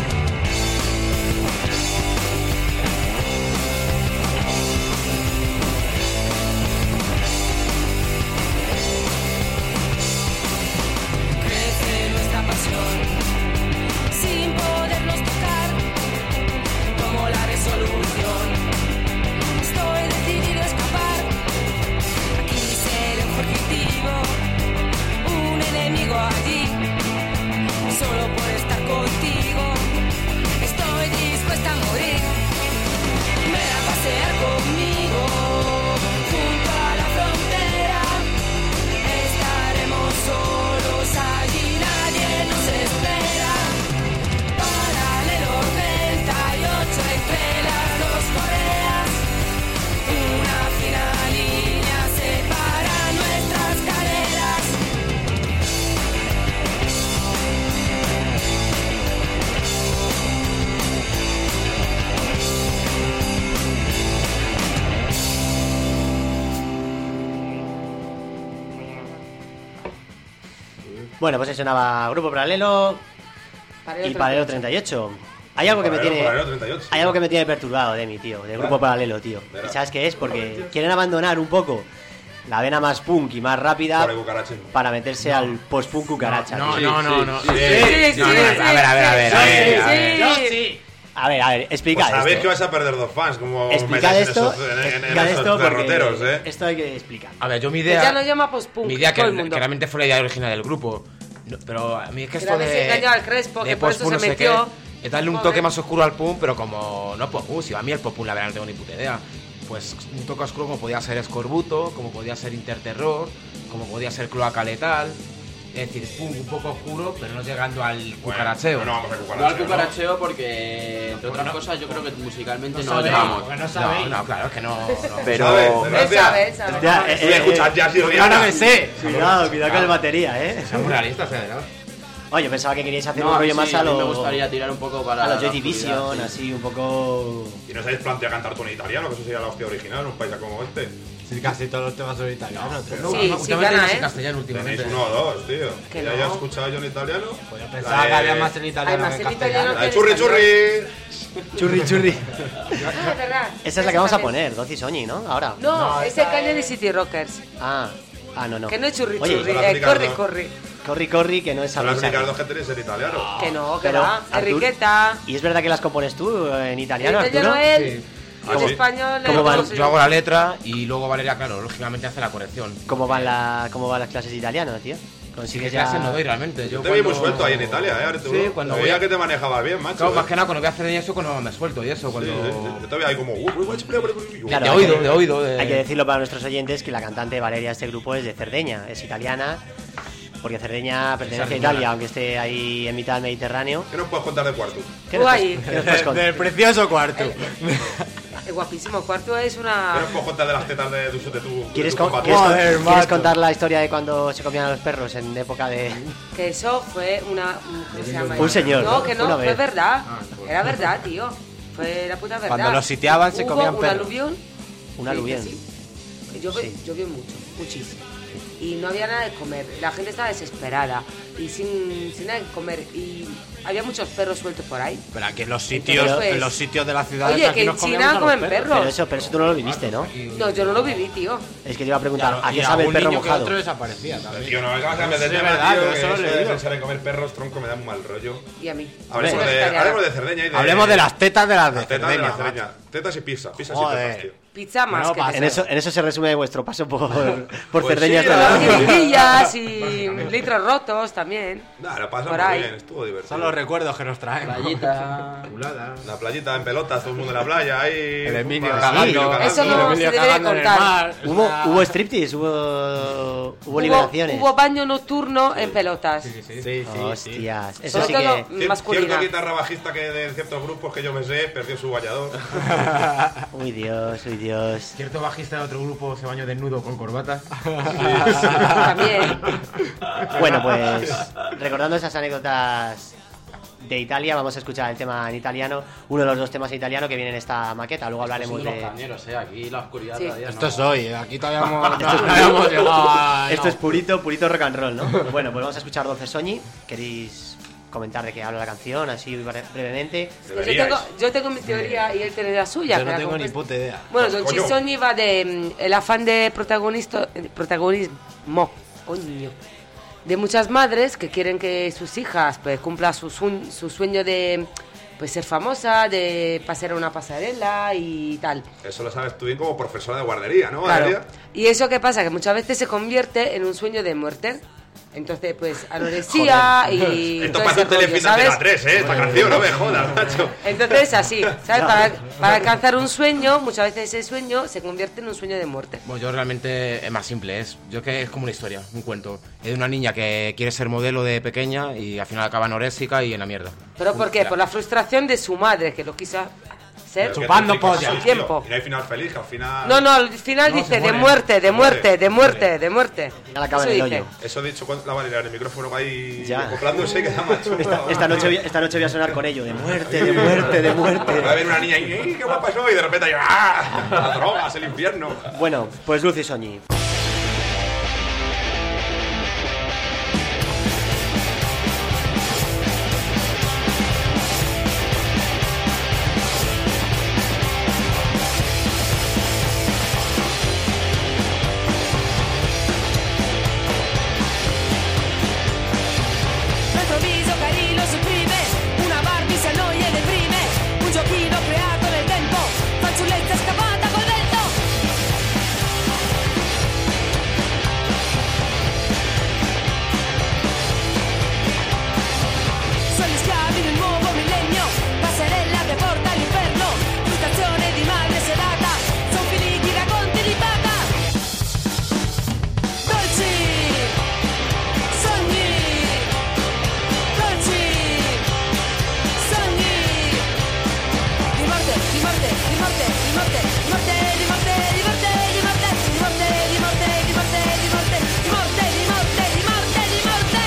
Crece nuestra pasión sin podernos tocar, como la resolución. Estoy decidido a escapar. Aquí seré un fugitivo, un enemigo allí. Solo por estar contigo estoy dispuesta a morir. Ven a pasear conmigo junto a la frontera. Estaremos solos allí, nadie nos espera. Paralelo treinta y ocho entre las dos Coreas. Una fina línea separa nuestras caderas. Bueno, pues ahí sonaba Grupo Paralelo y Paralelo treinta y ocho. Hay algo que me Paralelo, tiene Paralelo treinta y ocho. hay algo que me tiene perturbado de mi tío, de Grupo Paralelo, tío. Verá. ¿Y sabes qué es? Porque quieren abandonar un poco la vena más punk y más rápida Por el cucarachismo. para meterse al post-punk cucaracha. No, tío. no, no, no. sí, No, sí, sí, no, no, sí, a ver, a ver, a ver. a ver, a ver. sí, Yo sí. sí. A ver, a ver, explicad Pues sabéis esto. que vais a perder dos fans, como Explicad metéis esto, en esos, en, en- en explicad esos esto porque derroteros, ¿eh? esto hay que explicar. A ver, yo mi Que idea. ya no llama post-punk Mi idea que, todo el que mundo. realmente fue la idea original del grupo. No, pero a mí es que Que esto la de. vez engañó al Crespo, de que por eso post-punk se no sé metió. qué, es darle un Joder. toque más oscuro al punk, pero como. No pop-punk, si a mí el pop-punk la verdad no tengo ni puta idea. Pues un toque oscuro como podía ser Escorbuto, como podía ser Interterror, como podía ser Cloaca Letal. Es decir, punk un poco oscuro, pero no llegando al cucaracheo. No, no vamos a No al cucaracheo. cucaracheo porque, entre otras cosas, yo creo que musicalmente no, lo sabéis, llevamos. porque no No, sabéis. no, claro, es que no. no. Pero. ¿Sabes? Él Gracias. sabe, él sabe. Ya, eh, Tú escuchas jazz y Yo Rihanna. no me sé. Cuidado, cuidado con el batería, eh. Seamos realistas, ¿eh? Oye, pensaba que queríais hacer No, un a mí rollo más sí, a a mí lo me gustaría tirar un poco para a los la Joy Division, oscuridad, sí. así un poco. ¿Y no os habéis planteado cantar tú en italiano? Que eso sería la hostia original en un país como este. Sí, casi todos los temas son italianos. tío. No, Sí, últimamente sí, gana, no sé ¿eh? castellano últimamente. Tenéis uno o dos, tío. Que ¿Ya no. hayas escuchado yo en italiano? Pues yo La pensaba que de- había más en italiano Hay que en más en italiano castellano. La de que- churri churri. Churri, churri. Ah, verdad. Esa es la que vamos a poner, Doci Soñi, ¿no? Ahora. No, No, es esa el Cañón es- de City Rockers. Ah, ah, no, no. Que no es churri Oye, churri, son las eh, únicas corre, dos. corre. Corri, corri, que no es Son las Sabrina. únicas dos que tenéis en italiano. Que no, que Pero, va. Artur, Enriqueta. ¿Y es verdad que las compones tú en En italiano, italiano Arturo? él. Ah, En sí. español ¿Cómo él, van? no sé Yo hago la letra y luego Valeria, claro, lógicamente hace la corrección. ¿Cómo van, la, ¿Cómo van las clases de italiano, tío? Sí, ¿Consigues que ya...? clases no doy realmente. Yo Te vi muy cuando- suelto ahí en Italia, ¿eh, Arturo? Sí, cuando Te voy veía a- que te manejabas bien, macho. Claro, ¿eh? más que nada cuando voy a hacer eso, cuando me suelto y eso, cuando... Sí, sí, sí. Yo te veía ahí como... uh, uh, uh, Claro, de hay oído, que- de oído. de- Hay que decirlo para nuestros oyentes que la cantante Valeria de este grupo es de Cerdeña, es italiana, porque Cerdeña pertenece a Sardinera. Italia, aunque esté ahí en mitad del Mediterráneo. ¿Qué nos puedes contar de cuarto? ¿Qué nos Guay. puedes- qué nos puedes contar? Del precioso cuarto. El guapísimo cuarto es ¿Qué una. nos puedes contar de las tetas de tu, de tu, de ¿Quieres, tu con- compatriota? ¿quieres, Joder, con- ¿quieres macho. contar la historia de cuando se comían a los perros en época de...? Que eso fue una. ¿Cómo se llama? Un señor, No, ¿no? que no, Una fue vez. verdad. Era verdad, tío. Fue la puta verdad. Cuando los sitiaban, se Hubo comían un perros. aluvión. Un Sí, aluvión. que sí. Llovió, Sí. llovió mucho, muchísimo. Y no había nada de comer. La gente estaba desesperada y sin, sin nada de comer. Y había muchos perros sueltos por ahí. Pero aquí en los sitios, Entonces, en los sitios de la ciudad. oye, aquí que nos en comíamos China a los comen perros. perros. Pero eso, pero eso tú no lo viviste, ¿no? No, yo no lo viví, tío. Es que te iba a preguntar, Claro, ¿a y qué sabe el algún perro niño que mojado? otro desaparecía también. Tío, no me vas a cambiar de Sí, es tema, verdad, tío, yo que eso lo eso he de leído. pensar en comer perros, tronco, me da un mal rollo. Y a mí. Hablemos Soy de, vegetariana. hablemos de Cerdeña y de... Hablemos de las tetas de las de las tetas de Cerdeña, la Cerdeña. macho. Tetas y pizza, pizza y Joder. tetas, tío. pizza más Bueno, que pasa. de En eso, en eso se resume vuestro paso por, por Pues Cerdeña. sí, hasta la la- verdad. Jiribillas y litros rotos también. Nah, lo pasamos Por ahí. bien, estuvo divertido. Son los recuerdos que nos traemos. Playita. La playita en pelotas, todo el mundo en la playa, ahí. El Emilio pumba, cagando. Emilio cagando. Eso no el se Emilio debe cagando en el contar. mar. Hubo, Una- hubo striptease, hubo, hubo Hubo, liberaciones. hubo baño nocturno en pelotas. Sí, sí, sí. sí, sí. Hostias, eso Sobre sí todo que... Cier- masculina. Cierto guitarra bajista que de ciertos grupos que yo me sé perdió su vallador. Uy Dios, uy Dios. Cierto bajista de otro grupo se bañó desnudo con corbata. También. Bueno, pues recordando esas anécdotas de Italia, vamos a escuchar el tema en italiano, uno de los dos temas en italiano que viene en esta maqueta, luego hablaremos Los de... cañeros, eh. Aquí la oscuridad Sí. todavía Esto no. es hoy, aquí todavía hemos, no, no habíamos llegado a... Esto no. es purito, purito rock and roll, ¿no? Bueno, pues vamos a escuchar Dolce Sogni. ¿Queréis comentar de qué habla la canción, así bre- brevemente? Yo Deberíais. tengo, yo tengo mi teoría y él tiene la suya. Yo que no la tengo ni compuesta- puta idea. Bueno, Pues, Don coño. Chisogni va de mm, el afán de protagonista, eh, protagonismo, coño, de muchas madres que quieren que sus hijas pues cumplan su, su, su sueño de pues ser famosa, de pasar a una pasarela y tal. Eso lo sabes tú bien como profesora de guardería, ¿no, Claro. Valeria? Y eso que pasa que muchas veces se convierte en un sueño de muerte. Entonces, pues, anorexia y Esto todo pasa ese en rollo, Telefilm de ¿sabes? la tres, ¿eh? Esta canción, no me jodas, macho. Entonces, así, ¿sabes? Para, para alcanzar un sueño, muchas veces ese sueño se convierte en un sueño de muerte. Bueno, yo realmente es más simple, es yo que es como una historia, un cuento. Es de una niña que quiere ser modelo de pequeña y al final acaba anoréxica y en la mierda. ¿Pero por qué? Por la frustración de su madre, que lo quiso ser. Pero Chupando que te polla. explicas, Su tiempo. tío. Y no hay final feliz, que al final... No, no, al final No, dice se de muere. muerte, de Se muere. muerte, de muerte, de muerte. Ya la acaba Eso en el dice. hoyo. Eso dicho cuando la Valeria en el micrófono ahí Ya. acoplándose, queda macho. Esta, esta noche, voy- esta noche voy a sonar con ello, de muerte, de muerte, de muerte. Va a haber una niña y "Ey, qué guapa soy", y de repente yo, ¡ah! Las drogas, el infierno. Bueno, pues Dolce Sogni. Nuestro viso carino supprime, una Barbie si annoia e deprime, un giochino creato nel tempo, fanciulletta scappata col vento. Sono gli schiavi del nuovo millennio, passerella che porta all'inferno, frustrazione di madre sedata, son finiti i racconti di Papa. Dolci sogni, dolci sogni, di morte, di morte, di morte, di morte, di morte, di morte, di morte, di morte, di morte, di morte, di morte, di morte, di morte, di morte, di morte, di morte.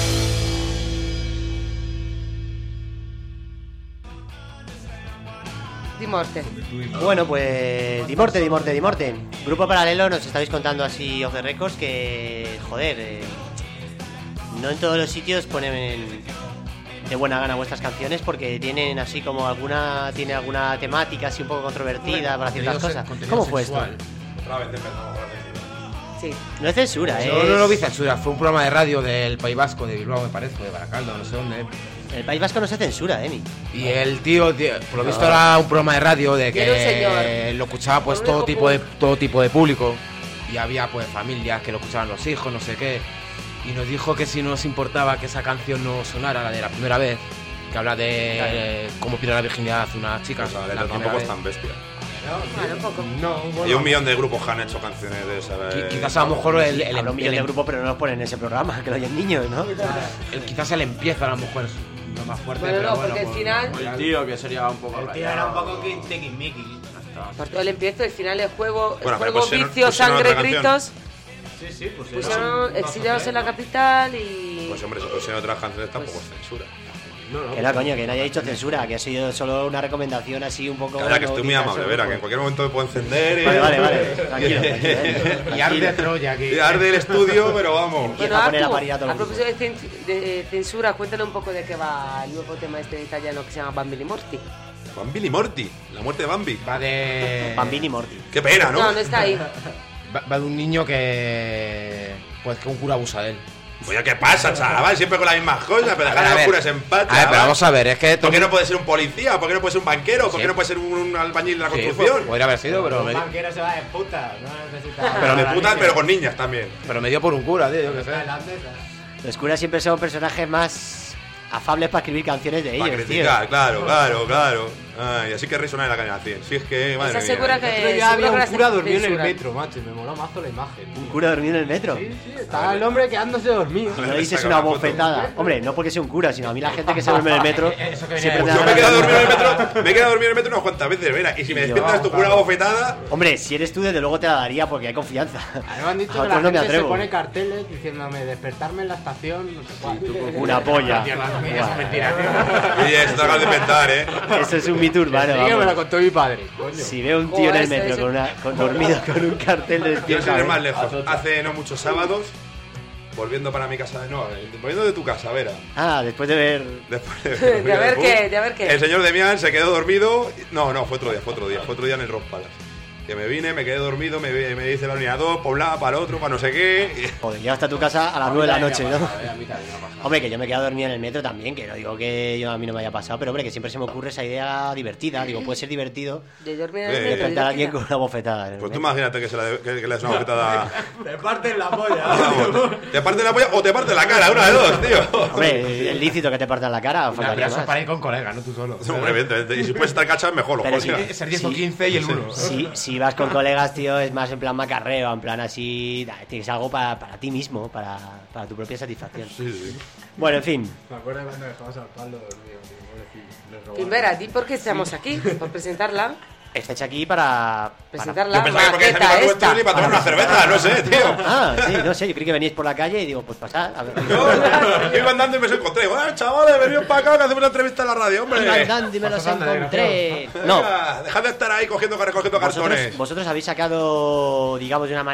Di morte. Bueno, pues Dimorte, Dimorte, Dimorte. Grupo Paralelo, nos estáis contando así off the records que, joder, eh, no en todos los sitios ponen de buena gana vuestras canciones porque tienen así como alguna, tiene alguna temática así un poco controvertida para ciertas Contenido se- cosas. contenido ¿Cómo fue esto? sexual. Otra vez empezamos con la censura. Sí. No es censura, ¿eh? Yo no lo vi censura, fue un programa de radio del País Vasco, de Bilbao me parece, de Baracaldo, no sé dónde. El País Vasco no se censura, Emi. Y el tío, tío, por lo visto era un programa de radio de Y era un que señor. lo escuchaba pues Con un todo hijo tipo de público. todo tipo de público y había pues familias que lo escuchaban los hijos, no sé qué. Y nos dijo que si nos importaba que esa canción no sonara, la de la primera vez, que habla de eh, cómo pierde la virginidad una chica. O sea, la la primera tampoco vez. es tan bestia. Bueno, poco. No, Y un millón de grupos que han hecho canciones de esa. Qui- Quizás a lo mejor el, el, Habrá un millón el- de grupos, pero no los ponen en ese programa, que lo oyen niños, ¿no? el- quizás el empieza a lo mejor es lo más fuerte. Bueno, pero no, bueno, porque al pues, final- pues, El tío que sería un poco El tío rayado. era un poco tiquismiqui. Por todo el empiezo, el final el juego, el Bueno, pero juego pusieron- vicio, pusieron sangre, otra canción. gritos. Sí, sí, pues Pusieron exiliados en la capital y. Pues hombre, si pusieron otras canciones tampoco es censura. Que no, coño, que nadie ha dicho censura, que ha sido solo una recomendación así un poco... Ahora que estoy muy bonita amable, sobre Vera, el que en juego. cualquier momento me puedo encender y. Vale, vale, vale. Tranquilo, tranquilo, eh. Y arde Troya aquí. Y arde el estudio, pero vamos. Empieza a poner a Artu, parir a todos a los propósito de, cen- de censura, cuéntale un poco de qué va el nuevo tema este italiano que se llama Bambini Morti. Bambini Morti, la muerte de Bambi. Va de. Bambini Morti. Qué pena, ¿no? No, no está ahí. Va, va de un niño que. Pues que un cura abusa de él. Oye, ¿qué pasa, chaval? Siempre con las mismas cosas, pero dejar A a los ver, curas en paz. a ver, chaval. pero vamos a ver, es que... ¿Por qué no puede ser un policía? ¿Por qué no puede ser un banquero? ¿Por Sí. qué no puede ser un, un albañil de la Sí, construcción? pues, podría haber sido, pero me, Un banquero se va de puta, no necesita. Pero de putas, pero con niñas también. pero me dio por un cura, tío, yo qué sé. Los curas siempre son personajes más afables para escribir canciones de Para ellos, tío. criticar, claro, claro, claro. Ay, así que resonar en la caña cien. Si es que, madre Esa mía. segura El otro que día seguro había que un la cura dormido en el censuran. metro, macho, y me moló mazo la imagen. Un cura dormido en el metro. Sí, sí, estaba el hombre quedándose dormido. No le dices una bofetada. Hombre, no porque sea un cura, sino a mí la gente que se duerme en el metro Eso que venía siempre de- te Yo da me he quedado ganas de- dormido en el metro, me he quedado dormido en el metro unas cuantas veces, mira, y si me Y yo, despiertas tu cura bofetada, Hombre, si eres tú, desde luego te la daría porque hay confianza. A mí me han dicho A que la otros no me gente se atrevo. pone carteles diciéndome despertarme en la estación, no sé cuál. Una polla. Tío, eso es Buah. mentira, tío. oye, esto acabas de inventar, ¿eh? Eso es un mito urbano. Sí, que me vamos. lo contó mi padre, coño. Si veo un tío en el Joder, metro ese- con una, con, dormido con un cartel de Quiero despierta, ser ¿eh? más lejos. Hace no muchos sábados, volviendo para mi casa, no, eh, volviendo de tu casa, Vera. Ah, después de ver. Después de, De haber qué, de haber qué. El señor Demián se quedó dormido. No, no, fue otro día, fue otro día, fue otro día en el Rock Palace. Que me vine, me quedé dormido, me, me dice la unidad dos, para un lado, para el otro, para no sé qué. Joder, llegas hasta tu casa a las nueve de la noche, ¿no? A mí también me ha pasado. Hombre, que yo me he quedado dormido en el metro también, que no digo que yo a mí no me haya pasado, pero hombre, que siempre se me ocurre esa idea divertida. Digo, puede ser divertido De dormir en Eh, el metro, despertar a alguien divertida. con una bofetada. en el Pues tú metro. imagínate que, se la, que, que le das una bofetada. Te parten la polla. Vamos, te parte la polla o te parte la cara, una de dos, tío. Hombre, es lícito que te partan la cara, Nah, pero faltaría eso es más. para ir con colegas, no tú solo. Hombre, evidentemente. Y si puedes estar cachado, mejor, lo Pero joder. sí, Tiene que ser diez o Sí. quince y el uno. Si, si vas con colegas, tío, es más en plan macarreo, en plan así. da, Tienes algo para, para ti mismo, para, para tu propia satisfacción. Sí, sí. Bueno, en fin. Me acuerdo cuando dejabas al palo dormido, tío, pobrecillo, les robaron. Timbera, di por qué estamos aquí, por presentarla. Está hecha aquí para. Presentar para... la Yo pensaba que porque es maqueta amigo nuestro esta. ni para tomar una cerveza, no sé, tío. Ah, sí, no sé, yo creí que venís por la calle y digo, pues pasad. A ver. Yo iba andando y me los encontré. Digo, ¡eh, chavales, venid para acá que hacemos una entrevista en la radio, hombre! Iba andando y me los Pasad, encontré. No, Venga, dejad de estar ahí cogiendo, recogiendo cartones. vosotros, vosotros habéis sacado, digamos, de una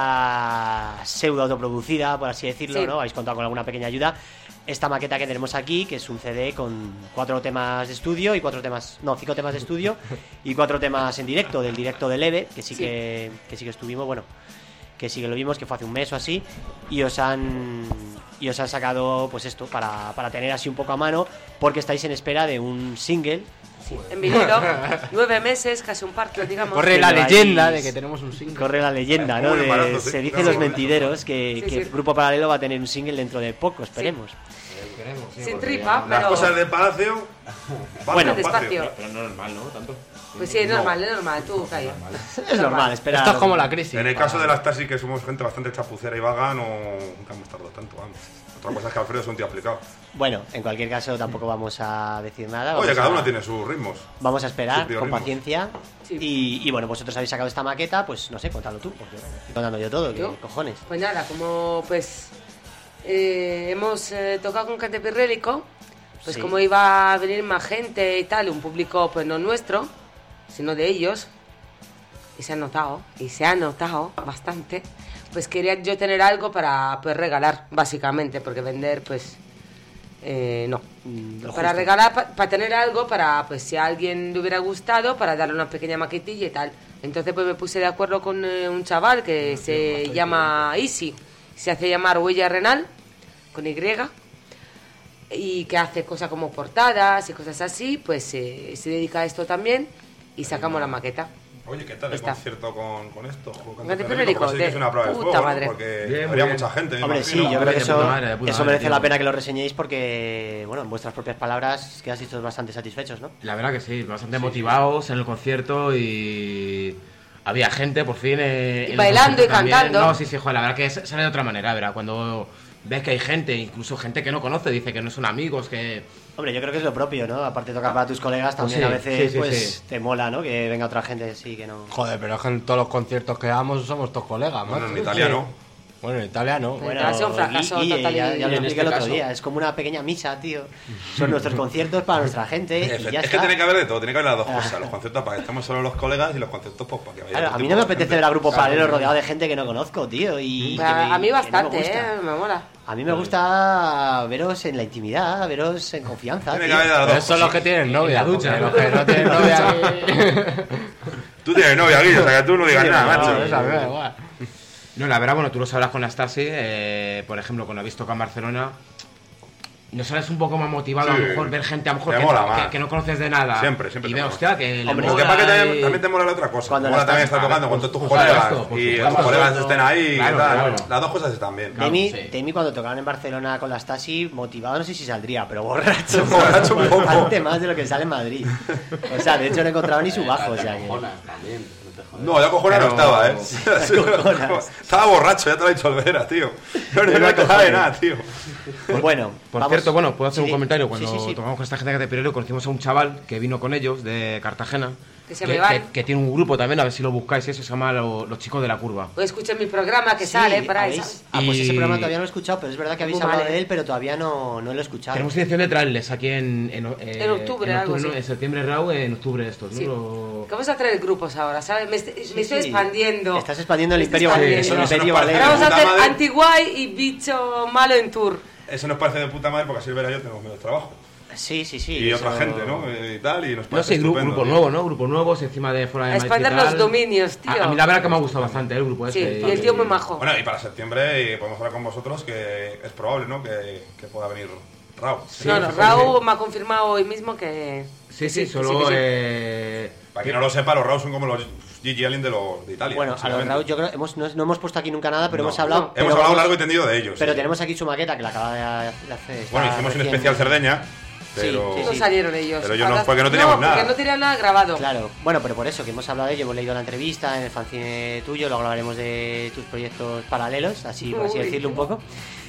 manera pseudo autoproducida, por así decirlo, Sí. ¿no? Habéis contado con alguna pequeña ayuda. Esta maqueta que tenemos aquí, que es un C D con cuatro temas de estudio y cuatro temas, no, cinco temas de estudio y cuatro temas en directo, del directo de Leve, que sí, Sí. que que sí que estuvimos, bueno, que sí que lo vimos, que fue hace un mes o así, y os han y os han sacado, pues esto, para, para tener así un poco a mano, porque estáis en espera de un single. En vinilo, nueve meses, casi un parque, digamos. Corre Que la lo vais- leyenda de que tenemos un single. Corre la leyenda, ¿no? Muy De- barato, sí. se dicen Claro. los mentideros que, Sí, que sí. Grupo Paralelo va a tener un single dentro de poco, esperemos. Sin tripa, Las pero. cosas del palacio. Bueno, despacio. Pero no es normal, ¿no? Tanto. Pues sí, es normal, es normal, tú calla. Es normal, espera. Esto es como la crisis. En el caso de las taxis, que somos gente bastante chapucera y vaga, no nunca hemos tardado tanto, vamos. Otra cosa es que Alfredo es un tío aplicado. Bueno, en cualquier caso tampoco vamos a decir nada. Oye, vamos cada a- uno tiene sus ritmos. Vamos a esperar sus con ritmos. paciencia. Sí. Y, y bueno, vosotros habéis sacado esta maqueta, pues no sé, contadlo tú, porque estoy contando yo todo, ¿qué ¿Yo? cojones? Pues nada, como pues eh, hemos eh, tocado con Cante Pirrélico, pues Sí. como iba a venir más gente y tal, un público pues no nuestro, sino de ellos, y se ha notado, y se ha notado bastante, pues quería yo tener algo para pues regalar, básicamente, porque vender pues eh, no. Mm, lo Para justo. regalar, para tener algo, para pues si a alguien le hubiera gustado, para darle una pequeña maquetilla y tal. Entonces pues me puse de acuerdo con eh, un chaval que se llama Easy, se hace llamar Huella Renal, con Y, y que hace cosas como portadas y cosas así, pues eh, se dedica a esto también y sacamos la maqueta. Oye, ¿qué tal el Está. concierto con, con esto? Con Cante Cante Pirrélico, Pirrélico, que de es una prueba de puta fuego, ¿no? madre. Porque Bien, muy habría bien. mucha gente, me Hombre, sí, imagino. yo creo que de eso, puta madre, de puta eso madre, merece tío. la pena que lo reseñéis porque, bueno, en vuestras propias palabras quedasteis todos bastante satisfechos, ¿no? La verdad que sí, bastante motivados en el concierto y había gente por fin. eh, Y en el bailando concierto y también. cantando. No, sí, sí, joder, la verdad que sale de otra manera, ¿verdad? Cuando ves que hay gente, incluso gente que no conoce, dice que no son amigos, que. Hombre, yo creo que es lo propio, ¿no? Aparte de tocar para tus colegas, también Pues sí, a veces sí, sí, pues sí. te mola, ¿no? Que venga otra gente así que no... Joder, pero es que en todos los conciertos que damos somos todos colegas, Bueno, macho. en Italia no. Bueno, en Italia no. Bueno, ha sido un fracaso Guille, total y- ya, ya lo en expliqué este el otro caso. día, es como una pequeña misa, tío. Son nuestros conciertos para nuestra gente y Efe- ya es está. que tiene que haber de todo, tiene que haber las dos cosas. Los conciertos para que estemos solo los colegas y los conciertos pues para que vaya. Claro, otro a mí tipo no me de apetece gente. ver a Grupo Claro. Paralelo rodeado de gente que no conozco, tío. Y que A, me- a mí que no me bastante, gusta. eh, me mola. A mí me gusta veros en la intimidad, veros en confianza. Tiene que tío. haber de las Pero dos son los cosas. que tienen novia. En la ducha, porque los que no tienen novia. Tú tienes novia, Guillo, o sea que tú no digas Sí, nada, no, macho. No, esa me da igual. No, la verdad, bueno, tú lo sabrás con la Stasi, eh, por ejemplo, cuando habéis tocado en Barcelona, no sales un poco más motivado, Sí. a lo mejor ver gente a lo mejor Te que, mola que- más. que no conoces de nada. Siempre, siempre Y te ve, mola. hostia, que le Hombre, Lo que mola pasa es que y- también, también te mola la otra cosa. Cuando Mola la también estás- estar tocando con todos tus Por colegas supuesto, por y supuesto. los colegas estén ahí Claro, y tal. claro. Las dos cosas están bien. Claro, Temi, sí. Temi cuando tocaban en Barcelona con la Stasi, motivado no sé si saldría, pero borracho. Borracho un poco. Bastante más de lo que sale en Madrid. O sea, de hecho no he encontrado ni su bajo. O sea, que... Jonas también, no te jodas. No, yo cojones no Pero- estaba, ¿eh? Cojones. Estaba borracho, ya te lo he dicho el Vera, tío. No, no, Era no te sabe cojones. nada, tío. Bueno, Por vamos- cierto, bueno, puedo hacer Sí, un sí. comentario. Cuando Sí, sí, sí. tocamos con esta gente de Pirello, conocimos a un chaval que vino con ellos de Cartagena. Que se que, me van. que- que tiene un grupo también, a ver si lo buscáis, eso se llama Lo- Los Chicos de la Curva. Pues escuchen mi programa que Sí, sale por ahí, ¿habéis? ¿sabes? Ah, pues ese Y- programa todavía no lo he escuchado, pero es verdad que habéis Muy hablado mal, de ¿eh? él, pero todavía no, no lo he escuchado. Tenemos intención de traerles aquí en, en, eh, En octubre, en, algo ¿no? así. En septiembre, Raúl, en octubre estos, ¿no? Sí. Lo- Que vamos a traer grupos ahora, ¿sabes? Me, est- me estoy Sí. expandiendo. Estás expandiendo el Me estoy imperio, expandiendo. el Eso no se imperio nos parece. Valero. Ahora vamos a Puta hacer madre. Antiguay y Bicho Malo en tour. Eso nos parece de puta madre porque así el Vera y yo tenemos menos trabajo. Sí, sí, sí. Y eso- otra gente, ¿no? Y tal, y nos No parece sé, grupo, estupendo, grupo tío. nuevo, ¿no? Grupos nuevos encima de fuera de A Madrid y expandir tal. los dominios, tío. A, a mí la verdad que me ha gustado bastante, ¿eh? El grupo Sí, este. y el tío muy majo. Bueno, y para septiembre eh, podemos hablar con vosotros que es probable, ¿no? Que, que pueda venir Raúl. no, no, Raúl me ha confirmado hoy mismo que... Sí, que sí, que solo... que sí. eh, Para quien no lo sepa, los Raúl son como los Gigi Allen de, los, de Italia. Bueno, a los básicamente. Raúl, yo creo hemos, no, no hemos puesto aquí nunca nada, pero No. hemos hablado. No. Hemos pero hablado vamos- largo y tendido de ellos. Pero sí. tenemos aquí su maqueta que la acaba de de hacer. está Bueno, hicimos un recién- especial Cerdeña, pero... Sí, sí, No salieron ellos. Pero yo no, Ahora- porque no teníamos nada. porque no tenían nada grabado. Claro, bueno, pero por eso que hemos hablado de ello, hemos leído la entrevista en el fanzine tuyo, luego hablaremos de tus proyectos paralelos, así por así Uy. decirlo un poco.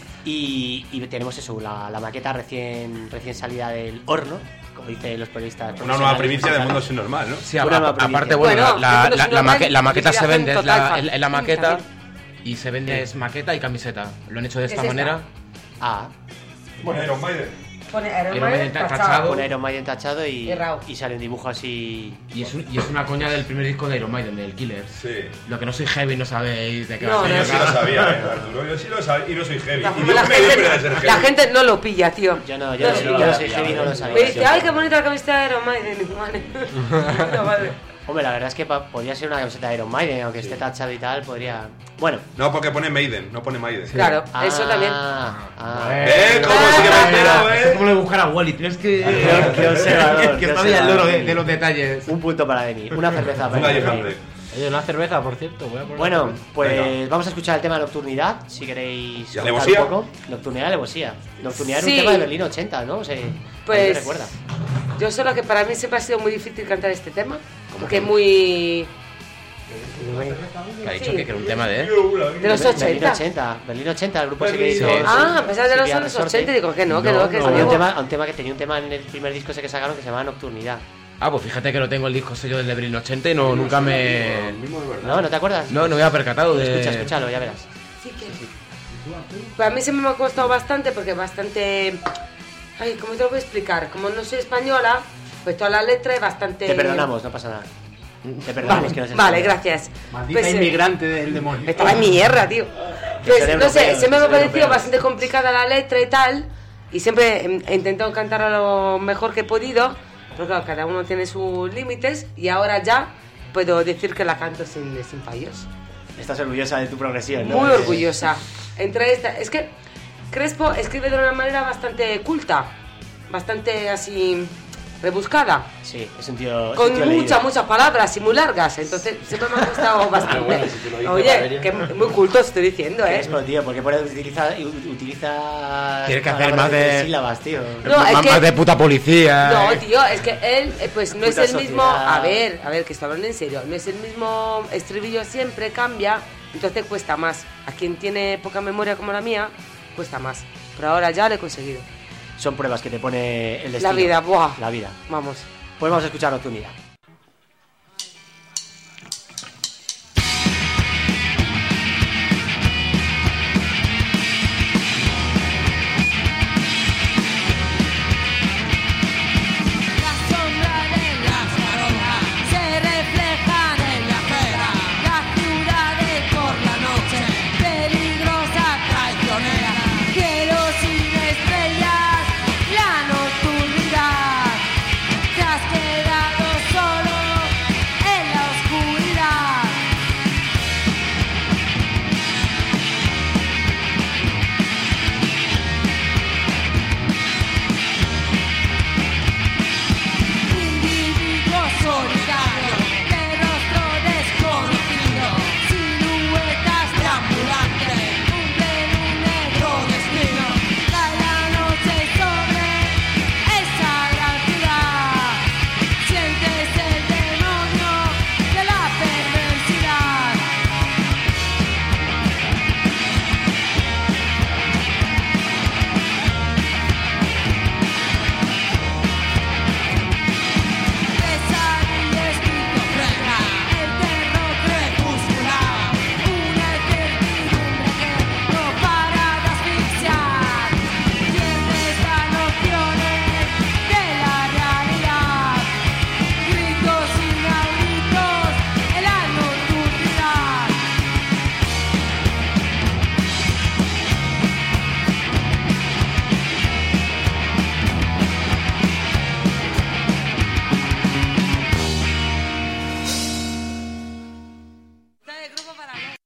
Y, y tenemos eso, la, la maqueta recién recién salida del horno, como dicen los periodistas. Una nueva profesionales primicia del mundo musicales. sin normal, ¿no? Sí, Una a- nueva a- aparte, primicia. bueno, Bueno, la, yo la, creo que la, es maque- normal, la maqueta se inspiración vende, es total, la, fan. es- es la maqueta También. y se vende es maqueta y camiseta. Lo han hecho de esta Es esta. manera. Ah, Bueno, Iron Maiden. Pone Iron Iron Maiden Maiden tachado. tachado. con Iron Maiden tachado y, Y Raúl. y sale un dibujo así. Y es, un- y es una coña del primer disco de Iron Maiden, del Killer. Sí. Lo que no soy heavy no sabéis de qué No, va a no, Yo ser. sí lo sabía, eh, Arturo. Yo sí lo sabía y no soy heavy. La, Y la yo me libre de ser gente, heavy. la gente no lo pilla, tío. Yo no, yo no, No, soy- no, yo no no, soy ya, heavy, ya, no lo ya. sabía. Me dice, ay, qué bonita la camiseta de Iron Maiden. Vale. Puta madre. Hombre, la verdad es que pa- podría ser una camiseta de Iron Maiden, aunque esté tachado y tal, podría. Bueno. No, porque pone Maiden, no pone Maiden. Claro, eso Ah, también. ah. ¿Eh? ¿Cómo sí que me he enterado, Es eh? como lo de buscar a Wally, tienes que. Qué- qué observador, que, qué que está bien el observador. loro de, de los detalles. Un punto para Denis, una cerveza para Venga, Denis. Alejandro. Oye, una cerveza, por cierto. Voy a poner Bueno, una pues Venga. vamos a escuchar el tema de Nocturnidad, si queréis ¿Y contar Alevosía? un poco. Nocturnidad, Alevosía. Nocturnidad era Sí. un tema de Berlín ochenta, ¿no? O sea, Pues- me recuerda. Yo solo que para mí siempre ha sido muy difícil cantar este tema. Porque es muy. Que ha dicho Sí. que era un tema de. de los Berlín ochenta. ochenta, Berlín ochenta, el grupo ese que Berlín hizo. ochenta. Ah, a pesar de los Silvia años Resorte. ochenta, digo que no, que no, que es Había un nuevo. tema, un tema que tenía un tema en el primer disco ese que sacaron que se llamaba Nocturnidad. Ah, pues fíjate que no tengo el disco sello del de Berlín ochenta y no, nunca me. ¿No? ¿No te acuerdas? No, no me había percatado de. Escucha, escúchalo, ya verás. Sí que. Pues a mí siempre me ha costado bastante porque bastante. Ay, ¿cómo te lo voy a explicar? Como no soy española, pues toda la letra es bastante. Te perdonamos, no pasa nada. Te perdonamos Vale, que no se vale, entiende. gracias. Maldita Pues, eh, inmigrante del demonio. Estaba en mierda, tío. Pues, cerebro no sé, europeo, siempre me ha cerebro parecido europeo. bastante complicada la letra y tal. Y siempre he he intentado cantar a lo mejor que he podido. Pero claro, cada uno tiene sus límites. Y ahora ya puedo decir que la canto sin, sin fallos. Estás orgullosa de tu progresión, ¿no? Muy Eh, orgullosa. Entre esta. Es que Crespo escribe de una manera bastante culta. Bastante así. rebuscada. Sí, es un tío. es Con un tío muchas, leído. muchas palabras y muy largas. Entonces siempre me ha costado bastante. bueno, si tú lo dices, Oye, Valeria. que muy culto estoy diciendo, ¿eh? Crespo, tío, porque puede utilizar utiliza Tiene que hacer palabras más de- sílabas, tío. No, es más, que- más de puta policía. No, eh. tío, es que él, eh, pues no es Puta el mismo. sociedad. A ver, a ver, que estoy hablando en serio. No es el mismo estribillo siempre, cambia. Entonces cuesta más. A quien tiene poca memoria como la mía, cuesta más. Pero ahora ya lo he conseguido. Son pruebas que te pone el destino. La vida, buah. La vida. Vamos. Pues vamos a escuchar Nocturnidad. La sombra de las farolas se reflejan en la acera. Las ciudades por la noche, peligrosa, traicionera. Quiero sin estrellas, la nocturnidad. Te has quedado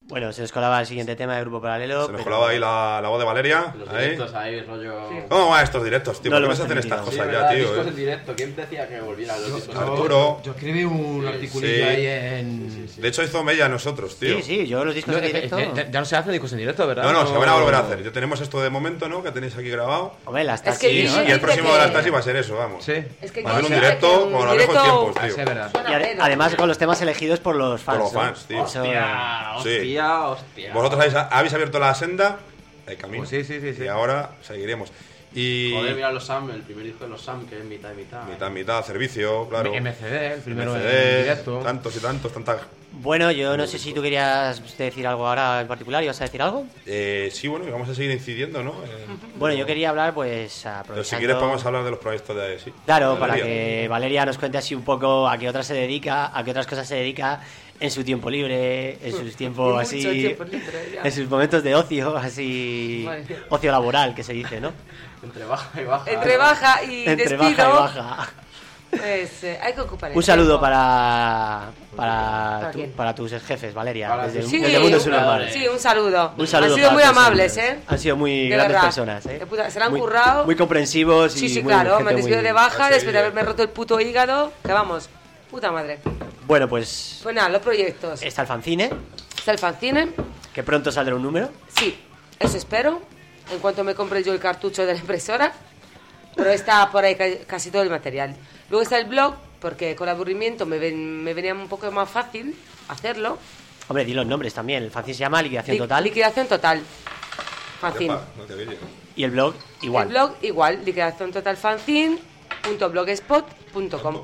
Bueno, se nos colaba el siguiente tema de Grupo Paralelo. Se nos pero- colaba ahí la, la voz de Valeria. Los ahí. directos ahí, rollo... ¿Cómo van estos directos, tío? No ¿Por lo qué hemos se hacen estas permitido. Sí, cosas ¿verdad? ya, tío? Discos eh? en directo. ¿Quién decía que volvieran los discos en directo? Arturo. Yo escribí un articulillo Sí. ahí en... De hecho, hizo Mella a nosotros, tío. Sí, sí, yo los discos No, en eh, directo... eh, ya, ya no se hacen discos en directo, ¿verdad? No, no, se van a volver a hacer. Ya tenemos esto de momento, ¿no? Que tenéis aquí grabado. Hombre, las Es que taxis, Y, Sí, ¿no? y dice el próximo que- de las taxis va a ser eso, vamos. Sí. Es que Va a ser un dice directo que un como los viejos directo- tiempos, Ah, sí, tío. es verdad. Suena Y ade- pero. además con los temas elegidos por los fans. Por los ¿no? fans, tío. Eso- Hostia, Sí. hostia, hostia. Vosotros habéis, habéis abierto la senda, el camino. Pues sí, sí, sí, sí. Y ahora seguiremos. Y Joder, mira los Sam, el primer disco de los Sam, que es mitad y mitad. mitad, mitad, servicio, claro. M C D, el primero M C D, en directo. tantos y tantos, tantas. Bueno, yo no sé si tú querías decir algo ahora en particular. ¿Ibas a decir algo? Eh, sí, bueno, y vamos a seguir incidiendo, ¿no? Eh, Bueno, yo quería hablar, pues, pero aprovechando... si quieres podemos hablar de los proyectos de sí. Claro, De para Valeria. que Valeria nos cuente así un poco a qué otras se dedica, a qué otras cosas se dedica en su tiempo libre, en sus tiempos Mucho así, tiempo libre, ya. en sus momentos de ocio, así, Vale. ocio laboral, que se dice, ¿no? Entre baja y baja. Entre baja y Entre despido, baja y baja. pues eh, hay que ocupar el Un saludo tiempo. para para, ¿Para tu- quién? para tus jefes, Valeria, Para desde, tus- el- Sí, desde el mundo un, subnormal. sí, un saludo. Un saludo Han sido para muy todos amables, ellos. ¿eh? Han sido muy De grandes verdad. personas, ¿eh? De puta, se la han muy, currado. muy comprensivos y Sí, sí, muy- claro. gente Me despido muy- de baja Ah, después sí. de haberme roto el puto hígado. Que vamos, puta madre. Bueno, pues Pues nada, los proyectos. está el fanzine, Está el fanzine. que pronto saldrá un número. Sí, eso espero. En cuanto me compre yo el cartucho de la impresora. Pero está por ahí ca- casi todo el material. Luego está el blog, porque con aburrimiento me, ven- me venía un poco más fácil hacerlo. Hombre, di los nombres también. El fanzine se llama Liquidación Li- Total Liquidación total. Fanzine. Epa, no te pillo. y el blog igual. El blog igual, liquidación total fanzine punto blogspot punto com.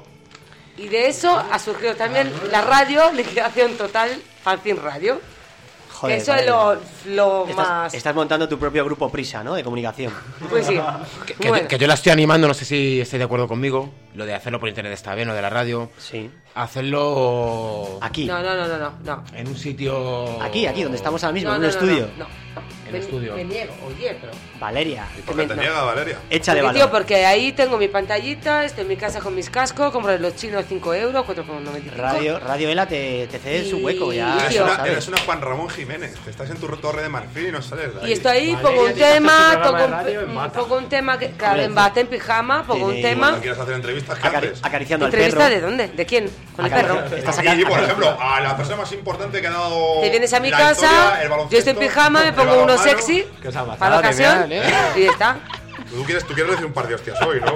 Y de eso ha surgido también la radio, liquidación total fanzine radio. Joder, que eso es lo, Valeria. lo Estás, más... estás montando tu propio grupo Prisa, ¿no? De comunicación. Pues sí. Que, que- Bueno. que yo la estoy animando, no sé si estáis de acuerdo conmigo. Lo de hacerlo por internet está bien, lo de la radio. Sí. Hacerlo Aquí. No, no, no, no, no, no. en un sitio. Aquí, aquí, donde estamos ahora mismo, No, en no, un no, estudio. No, no. En Me- estudio. Me niego, oye, pero... Valeria, ¿Y por qué te No. niega, Valeria? échale Porque, valor. tío, porque ahí tengo mi pantallita, estoy en mi casa con mis cascos, compro los chinos cinco euros, cuatro con noventa y cinco. Radio, Radio Ela te, te cede su Y- hueco, ya. Eres tío. lo una, sabes. eres una Juan Ramón Jiménez. Te estás en tu torre de marfil y no sales de ahí. Y estoy ahí, Valeria pongo un tiene que hacer su tema, programa pongo de un, radio en pe- bata. pongo un tema, que, claro, en bata, en pijama, pongo un Tiene- tema. Cuando quieras hacer entrevistas, ¿qué Acari- haces? acariciando al ¿Entrevista perro. de dónde? ¿De quién? ¿Con el Acari- perro? Estás Y, acá- por ejemplo, a la persona más importante que ha dado. Te vienes a mi la casa, historia, el yo baloncesto, estoy en pijama, me el pongo uno balonmano. sexy Que os ha para la matado, ocasión genial, y ya está. Tú quieres, tú quieres decir un par de hostias hoy, ¿no?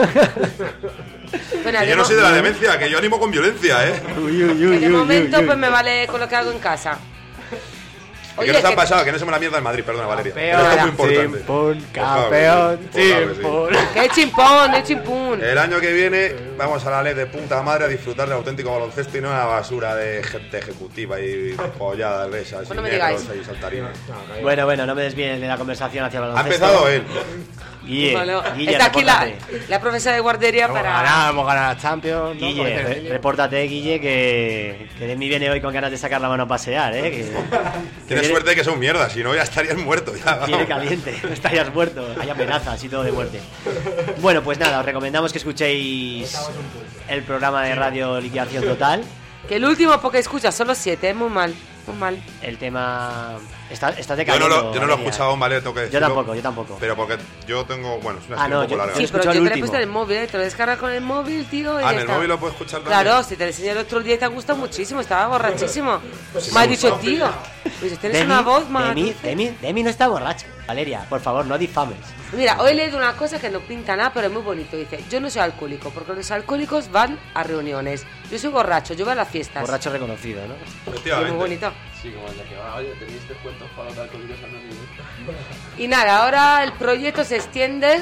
Bueno, Que yo no soy de la demencia, que yo animo con violencia, ¿eh? Uy, uy, que uy, de uy, momento uy, pues uy. me vale con lo que hago en casa. ¿Qué nos ha que- pasado? Que no se me la mierda en Madrid, perdona, Valeria. Pero Campeón, esto es muy importante. chimpún, Pues claro que sí, campeón, pues claro que sí. chimpún. que es chimpón, es chimpún. El año que viene vamos a la ley de punta madre a disfrutar del auténtico baloncesto y no una basura de gente ejecutiva y polladas de esas Pues y no me negros digáis. y saltarines. Bueno, bueno, no me desvíes de la conversación hacia el Ha baloncesto. empezado él. Guille, Bueno, Guille, está aquí la, repórtate. la profesora de guardería Hemos para... ganado, hemos ganado la Champions. ¿no? Guille, Como dice re- Guille. repórtate, Guille, que, que de mí viene hoy con ganas de sacar la mano a pasear, ¿eh? Que, que Tienes viene- suerte que son mierdas, si no ya estarías muerto. Ya, vamos. Viene caliente, no estarías muerto, hay amenazas y todo de muerte. Bueno, pues nada, os recomendamos que escuchéis el programa de radio Liquidación Total. Que el último porque escucha solo siete, es muy mal, muy mal. El tema... Está, estás Yo decayendo, no lo, yo no lo he Valeria. escuchado, vale, tengo que Yo decirlo. tampoco, yo tampoco. Pero porque yo tengo, bueno, es una Ah, serie no, un poco yo- larga. yo Sí, escucho pero el yo te lo he último. puesto en el móvil, ¿eh? Te lo descargas con el móvil, tío. y Ah, ya en el está. móvil lo puedo escuchar también. Claro, si te lo enseñé el otro día y te ha gustado muchísimo, estaba borrachísimo. Me ha dicho, tío, pues tienes Demi, una voz más... Demi, Demi, Demi no está borracho. Valeria, por favor, no difames. Mira, hoy he leído una cosa que no pinta nada, pero es muy bonito. Dice, yo no soy alcohólico, porque los alcohólicos van a reuniones. Yo soy borracho, yo voy a las fiestas. Borracho reconocido, ¿no? Y es muy Efectivamente. bonito. Sí, como el de que va, oye, tenéis descuentos para los alcohólicos anónimos. Y nada, ahora el proyecto se extiende.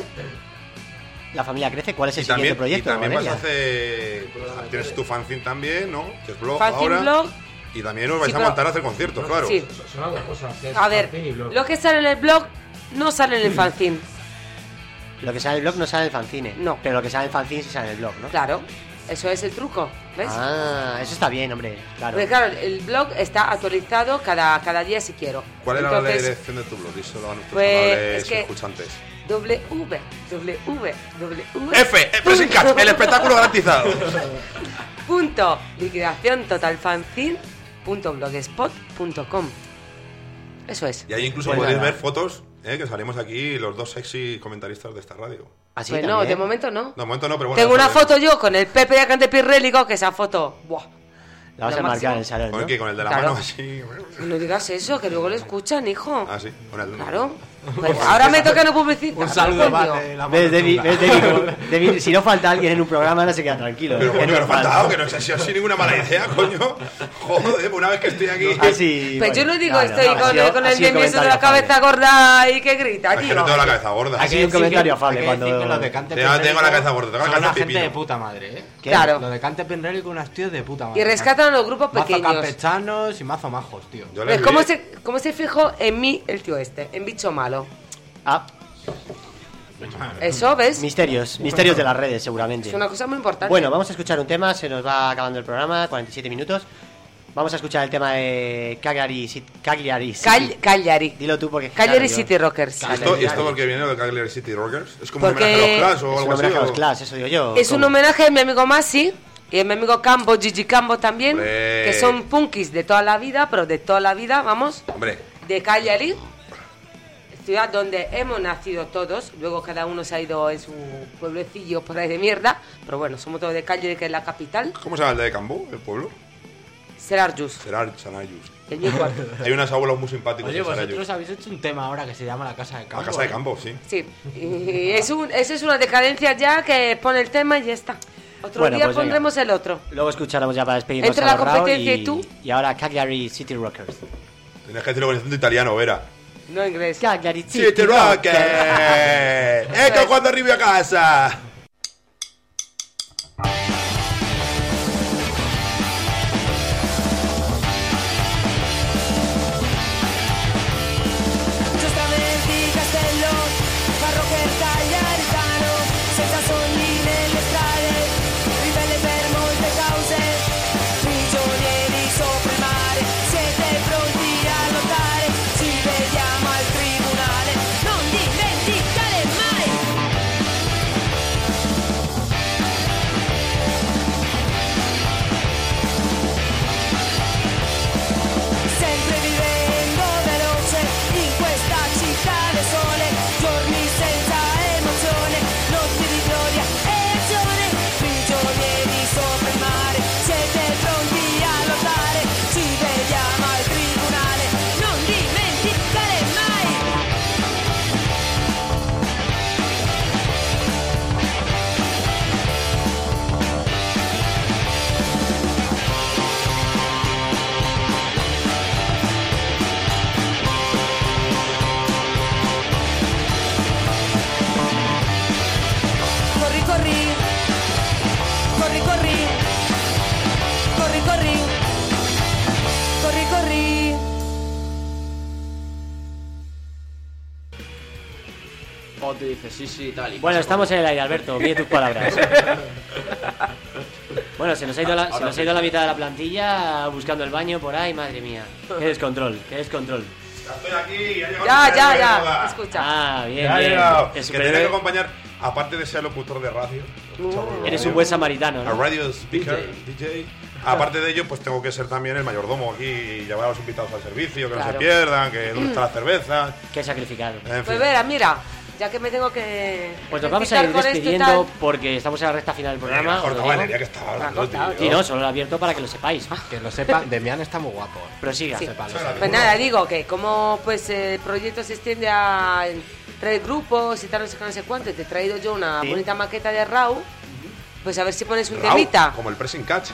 La familia crece. ¿Cuál es el Y también, siguiente proyecto, y también vas a Valeria? hacer. Tienes tu fanzine también, ¿no? Que es blog Fanzine ahora. blog. Y también os vais Sí, a pero- montar a hacer conciertos, claro. Sí. Son las dos cosas. que es A ver, fanzine y blog. lo que sale en el blog no sale en el fanzine. Lo que sale en el blog no sale en el fanzine. No. Pero lo que sale en el fanzine sí sale en el blog, ¿no? Claro, eso es el truco, ¿ves? Ah, eso está bien, hombre. Claro. Porque claro, el blog está actualizado cada, cada día si quiero. ¿Cuál era la Entonces, dirección de tu blog? Díselo a nuestros Pues, amables es que- escuchantes. W, W, W, W. F, Pressing Catch, el espectáculo garantizado. Punto liquidación total fanzine punto blogspot punto com. Eso es. Y ahí incluso Pues podéis nada. ver fotos, ¿eh? Que salimos aquí los dos sexy comentaristas de esta radio. Así Pues no, también. de momento no. De momento no, pero bueno. Tengo una está bien. foto yo con el Pepe de Acante Pirrélico, que esa foto... Buah. La vas Lo a marcar máximo. en el salón, Con ¿no? el que con el de la Claro. mano así. No digas eso, que luego lo escuchan, hijo. Ah, sí, con el Claro. Pues ahora me toca no publicitar. Un saludo coño. más de la ¿Ves, mano Debbie? chunga. ¿Ves, Debbie? Como- Debbie, si no falta alguien en un programa, no se queda tranquilo. Pero Es coño, que no normal. falta, que no sé si ha sido ninguna mala idea, coño. Joder, pues una vez que estoy aquí. Ah, sí, Pues bueno, yo no digo, claro, estoy no, ha con, sido- el- con ha el sido nervioso de comentario la cabeza afable. gorda y que grita, Es que tío. no tengo la cabeza gorda. Ha sido un comentario afable Hay que cuando... decir que los de Cante Tengo- tengo la cabeza gorda, tengo la son cabeza una gente pipino. de puta madre, ¿eh? ¿Qué? Claro. Lo de Cante Penrel con unos tíos de puta madre. Y rescatan a los grupos Mazo pequeños. campechanos y mazo majos, tío. Yo les Pues, ¿cómo vi- se, ¿Cómo se fijó en mí el tío este? En bicho malo. Ah, Eso, ¿ves? misterios, misterios de las redes, seguramente. Es una cosa muy importante. Bueno, vamos a escuchar un tema, se nos va acabando el programa, cuarenta y siete minutos. Vamos a escuchar el tema de Cagliari, Cit- Cagliari City. Call- Cagliari. Dilo tú porque... Cagliari claro, yo- City Rockers. ¿Esto, ¿Y esto porque viene de Cagliari City Rockers? ¿Es como un Porque- homenaje a los Clash o Es un algo así? homenaje a o- los Clash, eso digo yo. Es un ¿cómo? homenaje a mi amigo Masi y a mi amigo Cambo, Gigi Cambo también, Hombre. que son punkis de toda la vida, pero de toda la vida, vamos, Hombre, de Cagliari, ciudad donde hemos nacido todos, luego cada uno se ha ido en su pueblecillo por ahí de mierda, pero bueno, somos todos de Cagliari, que es la capital, ¿cómo se llama el de Cambó, el pueblo? Serarjus, Será Sanayus. el mi cuarto. Hay unos abuelos muy simpáticos Oye, en vosotros Sanayus. habéis hecho un tema ahora que se llama La Casa de Campo. La casa de ¿eh? Campo, sí. Sí, y es un, eso es una decadencia ya que pone el tema y ya está. Otro Bueno, día pues venga. pondremos el otro. Luego escucharemos ya para despedirnos Entre a la los Rao competencia y, y tú. y ahora Cagliari City Rockers. Tienes que decirlo con acento italiano, Vera. No inglés. Cagliari City Rockers. ¡Ecco cuando arrivi a casa! Giustamente i castello, parrocher cagliaritano, senza sogni nelle strade, ribelle per molte cause, prigionieri sopra il mare, siete pronti a lottare, ci vediamo al tribunale, non dimenticare mai! Sempre vivendo veloce in questa città del sole, giorni senza emozione, notti di gloria e azione, prigionieri sopra il mare, siete pronti a lottare, ci vediamo al tribunale, non dimenticare mai! Corri, corri, corri, corri, corri, corri, corri, corri. O te dices sí, sí, tal. y Bueno, pasa estamos como- en el aire, Alberto, mide tus palabras. Bueno, se nos, ha ido la, se nos ha ido la mitad de la plantilla buscando el baño por ahí, madre mía. Qué descontrol, qué descontrol. Estoy aquí, ya llegado Ya, el ya, superhéroe, ya, va. escucha. Ah, bien, Ya ha bien. llegado. El Que superhéroe- tenía que acompañar, aparte de ser locutor de radio, Eres un buen samaritano, a ¿no? radio speaker, D J. Aparte de ello, pues tengo que ser también el mayordomo aquí y llevar a los invitados al servicio, que no Claro. se pierdan, que dónde está la cerveza, Qué sacrificado. en fin. Pues verá, mira, ya que me tengo que... Pues nos vamos a ir desquitar con esto y despidiendo tal. porque estamos en la recta final del programa. Venga, os lo corta, digo. Valeria, que estaba hablando, cortado, tío. Y no, solo lo he abierto para que lo sepáis. Que lo sepan, Demian está muy guapo. ¿eh? Prosiga. Sí. Sépanlo, Pues Pues nada, digo que como pues el proyecto se extiende a tres grupos y tal, no sé qué, no sé cuánto, y te he traído yo una Sí. bonita maqueta de Raw, pues a ver si pones un Rau, temita. como el pressing catch.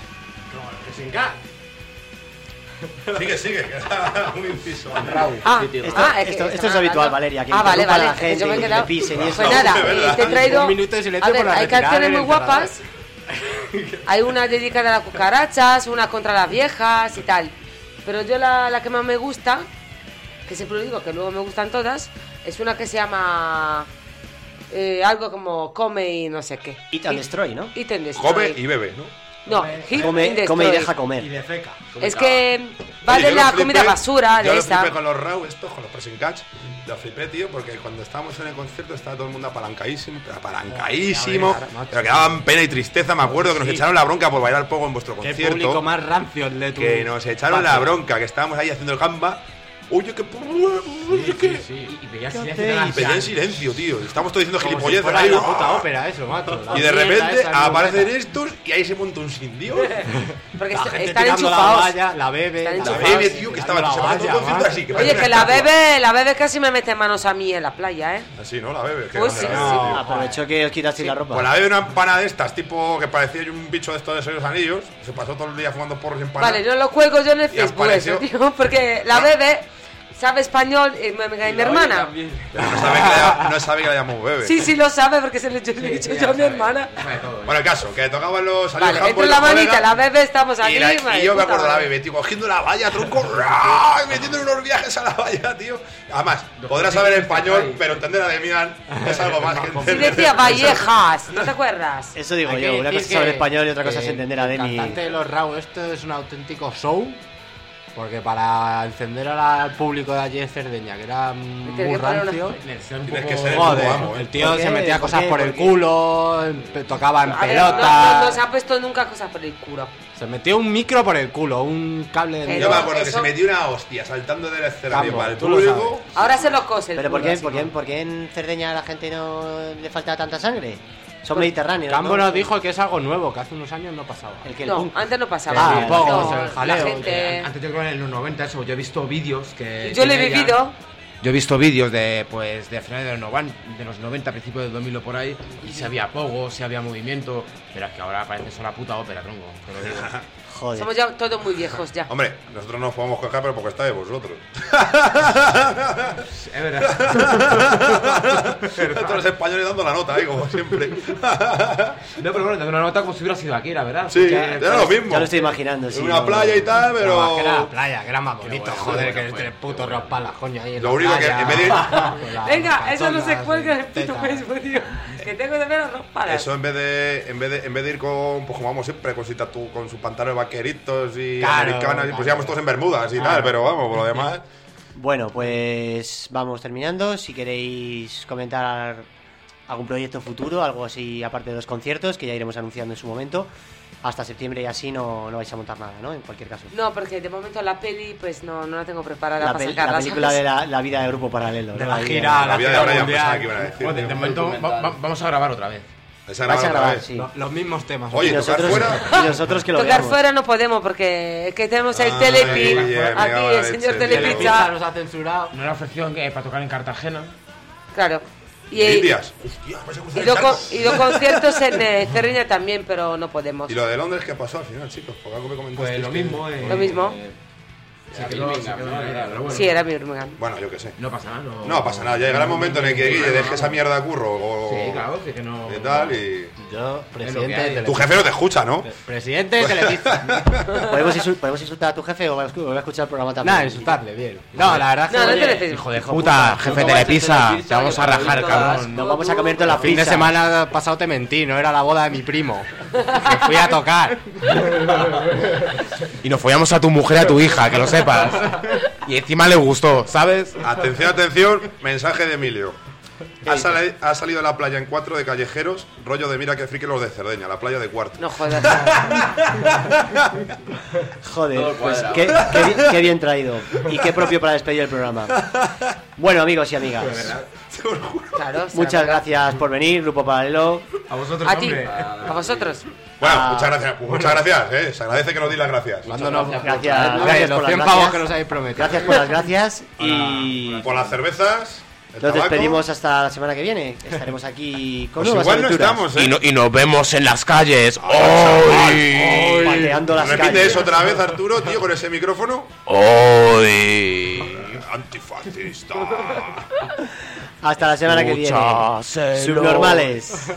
Sigue, sigue, que era un inciso. Ah, Sí, tío. Esto, ah, es que esto, esto están es habitual, hablando. Valeria, que Ah, vale, interrumpan vale, a la gente, yo me he que quedado- le pisen y eso. Pues nada, de verdad. eh, te he traído... Un minuto de silencio a ver, por la hay retirada canciones del muy guapas. Hay una dedicada a las cucarachas, una contra las viejas y tal. Pero yo la, la que más me gusta, que siempre lo digo, que luego me gustan todas, es una que se llama... eh, algo como come y no sé qué. Eat and destroy, ¿no? Eat and destroy. Come y bebe, ¿no? No, hit Come, and come y destroy. deja comer. Y de feca. Es que va Oye, de yo la lo flipé- comida basura, yo de lo esta. flipé con los Raw, estos, con los pressing catch. Lo flipé, tío, porque cuando estábamos en el concierto estaba todo el mundo apalancadísimo, pero apalancadísimo. Joder, macho. Pero que daban pena y tristeza, me acuerdo, que nos Sí. echaron la bronca por bailar poco en vuestro Qué concierto. público más rancio el de tu... Que nos echaron la patio. bronca, que estábamos ahí haciendo el gamba. oye, que... Sí, sí, sí. Y veía silencio de la Y pedía en silencio, tío. Estamos todos diciendo Como si gilipolleces fuera ahí. la puta ópera eso, macho. La Y de mierda repente esa en aparecen Loreta. estos y ahí se monta un sin Dios. Porque La est- gente están tirando la enchufados. valla, la bebe, Están La enchufados. bebé, tío, que estaba la se va valla, todo haciendo va. así. Que Oye, parece que una la estatua. bebé, la bebé casi me mete manos a mí en la playa, ¿eh? Así, ¿no? La bebé. que Pues grande sí, la sí. bebé, tío. Aprovechó que os quitasteis la ropa. Pues la bebé una empana de estas, tipo que parecía un bicho de estos de seis anillos. Se pasó todo el día fumando porros y empanadas. Vale, yo lo cuelgo yo en el Y Facebook, eso, apareció- tío, porque la Ah. bebé sabe español y mi, mi- mi hermana. Pero no sabe que la, no sabe que la llamamos bebé. Sí, sí lo sabe porque se lo yo- le he dicho yo a mi hermana. Bueno, el caso, que tocaban los salió Vale, el campo entre y la los manita, colegas, la bebé, estamos aquí. y, la- y madre yo me puta acuerdo de la madre. bebé, tío, cogiendo la valla, tronco, ¡raa! y metiendo unos viajes a la valla, tío. Además, podrás saber español, pero entender a Demian es algo más que Sí entender. decía Vallejas, ¿no te acuerdas? Eso digo Hay yo, que una decir cosa es saber que- español y otra cosa que es entender a Demi. El cantante de los Raw, esto es un auténtico show. Porque para encender al público de allí en Cerdeña, que era tiene muy que poner una- rancio, Tienes que ser el joder, puto amo, ¿eh? el tío ¿Por qué? se metía ¿Por cosas qué? por el ¿Por qué? culo, empe- tocaba en A ver, no, pelota, no, no se ha puesto nunca cosas por el culo. se metió un micro por el culo, un cable de Pero- Yo me acuerdo que eso- se metió una hostia saltando del escenario Campo, para el tú lo público. Ahora se lo cose el Pero ¿por culo, qué, así, por, qué, ¿no? por qué en Cerdeña a la gente no le falta tanta sangre? Son mediterráneos. Campo ¿no? nos dijo que es algo nuevo, que hace unos años no pasaba. El que el No, punk. antes no Ah, pasaba. el No, pogos, el jaleo, la gente... Antes yo creo que en los noventa eso, yo he visto vídeos que... Yo lo he que ella- vivido. Yo he visto vídeos de pues de finales de los noventa, de los noventa, principios del dos mil o por ahí, y si había pogo, si había movimiento, pero es que ahora parece solo la puta ópera, tronco. Te lo digo. Joder. Somos ya todos muy viejos ya. Hombre, nosotros no nos podemos quejar, pero porque estáis vosotros. Es verdad. Todos los españoles dando la nota ahí, como siempre. No, pero bueno, de una nota como si hubiera sido aquí, la verdad. Sí, Que- era lo mismo. Ya lo estoy imaginando, sí. En una no, playa y tal, No, pero. que era la playa, que era más bonito, bueno, joder, bueno, que el bueno. el puto Rospalas, coño, ahí en Lo la único que playa, en vez de- con las Venga, eso no se patonas, cuelga en el puto tetas. Facebook, tío. Que tengo de ver a dos paras. Eso en vez de en vez de en vez de ir con pues como vamos siempre con, su tatu- con sus pantalones vaqueritos y Claro, americanas, claro. pues íbamos todos en bermudas y Claro. tal, pero vamos, por lo demás. Bueno, pues vamos terminando. Si queréis comentar algún proyecto futuro, algo así aparte de los conciertos, que ya iremos anunciando en su momento. Hasta septiembre y así no, no vais a montar nada, ¿no? En cualquier caso. No, porque de momento la peli, pues no, no la tengo preparada La, para pel- sacarla. la película ¿sabes? de la, la vida de grupo paralelo. De ¿no? la Ahí, gira, eh, La la vida de gira Brian, mundial. pensaba que iban a decir, Bueno, de, tío. de momento va- va- vamos a grabar otra vez. Esa vais a grabada grabar, otra vez. sí. Lo- Los mismos temas. Oye, y tocar nosotros, fuera. y nosotros que lo Tocar veamos. fuera no podemos porque es que tenemos el Ay, Telepi. bien, me Aquí cago en la el señor leche, Telepizza Telepizza. nos ha censurado. No era ofreció que para tocar en Cartagena. Claro. Y, Indias. Hostia, me se cruza y, el los charco. con- y los conciertos en eh, Cerdeña también, pero no podemos. Y lo de Londres, ¿qué pasó al final, chicos? Porque algo me comentasteis Pues lo que- mismo, eh, Lo mismo. Se quedó, se quedó, la verdad, pero bueno. Sí, era Birmingham. Bueno, yo qué sé. No pasa nada, no. No pasa nada, ya llegará el momento en el que Guille deje esa mierda de curro o Sí, claro, sí que no. y tal y Yo, Es presidente lo que hay. de tu Telepizza. jefe no te escucha, ¿no? Presidente de Telepizza. ¿Podemos, insul- ¿Podemos insultar a tu jefe o va a escu- o va a escuchar el programa también? Nada, insultarle, bien. No, la verdad es que. No, no oye, te necesito. Hijo de puta, jefe de Telepizza, te vamos a rajar, cabrón. Nos vamos a comer toda la el fin de pizza. semana pasado te mentí, no era la boda de mi primo. Que fui a tocar. Y nos follamos a tu mujer y a tu hija, que lo sepas. Y encima le gustó, ¿sabes? Atención, atención, mensaje de Emilio. Ha, sali- ha salido a la playa en cuatro de callejeros, rollo de mira que friki los de Cerdeña, la playa de Cuarto. No jodas. Joder, Todo pues cuadrado. qué, qué bi- qué bien traído. Y qué propio para despedir el programa. Bueno, amigos y amigas, Claro, o sea, muchas ¿verdad? gracias por venir, Grupo Paralelo. A vosotros, A ti, hombre. a vosotros. Bueno, Ah. muchas gracias, pues muchas gracias, eh. Se agradece que nos di las gracias. Mándanos Gracias, Gracias, gracias los por cien las pavos gracias. que nos habéis prometido. Gracias por las gracias y Por las cervezas, el nos tabaco. despedimos hasta la semana que viene. Estaremos aquí con Pues nuevas igual no aventuras. estamos, eh. Y, no- y nos vemos en las calles. ¡Hoy! Pateando las Repite calles. eso otra vez, Arturo, tío, con ese micrófono. ¡Hoy! Antifascista. Hasta la semana que viene. Mucha celo. Subnormales.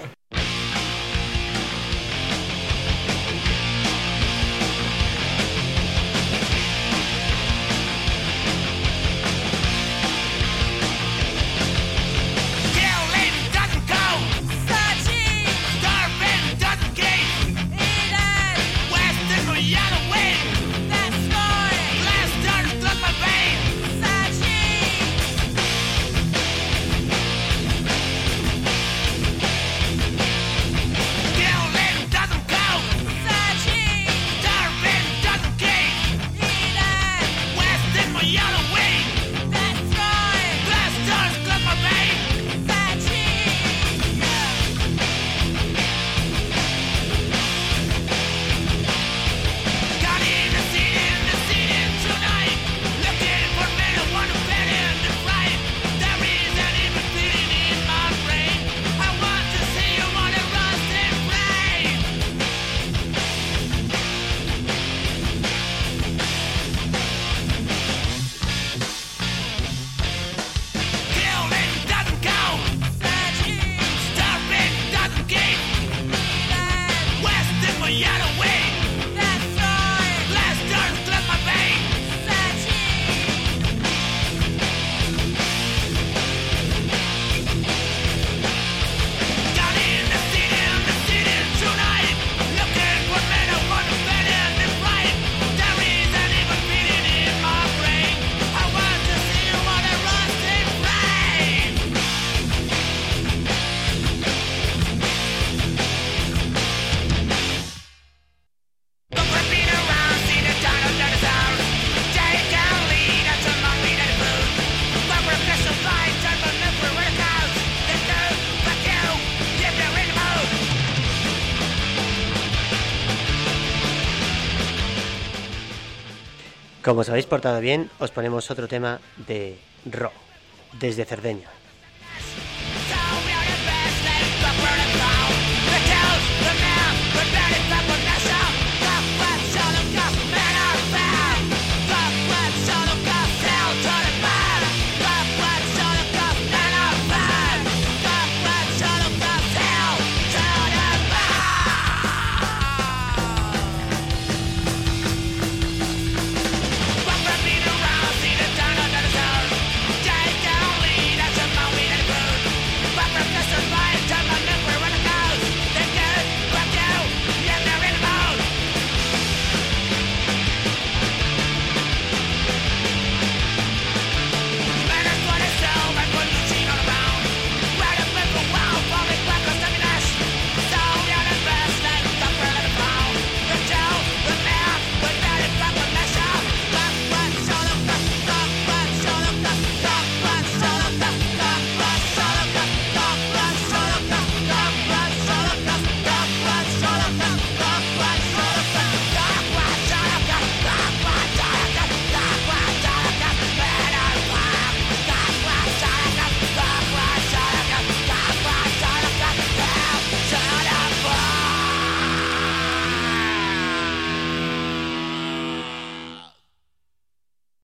Como os habéis portado bien, os ponemos otro tema de Ro, desde Cerdeña.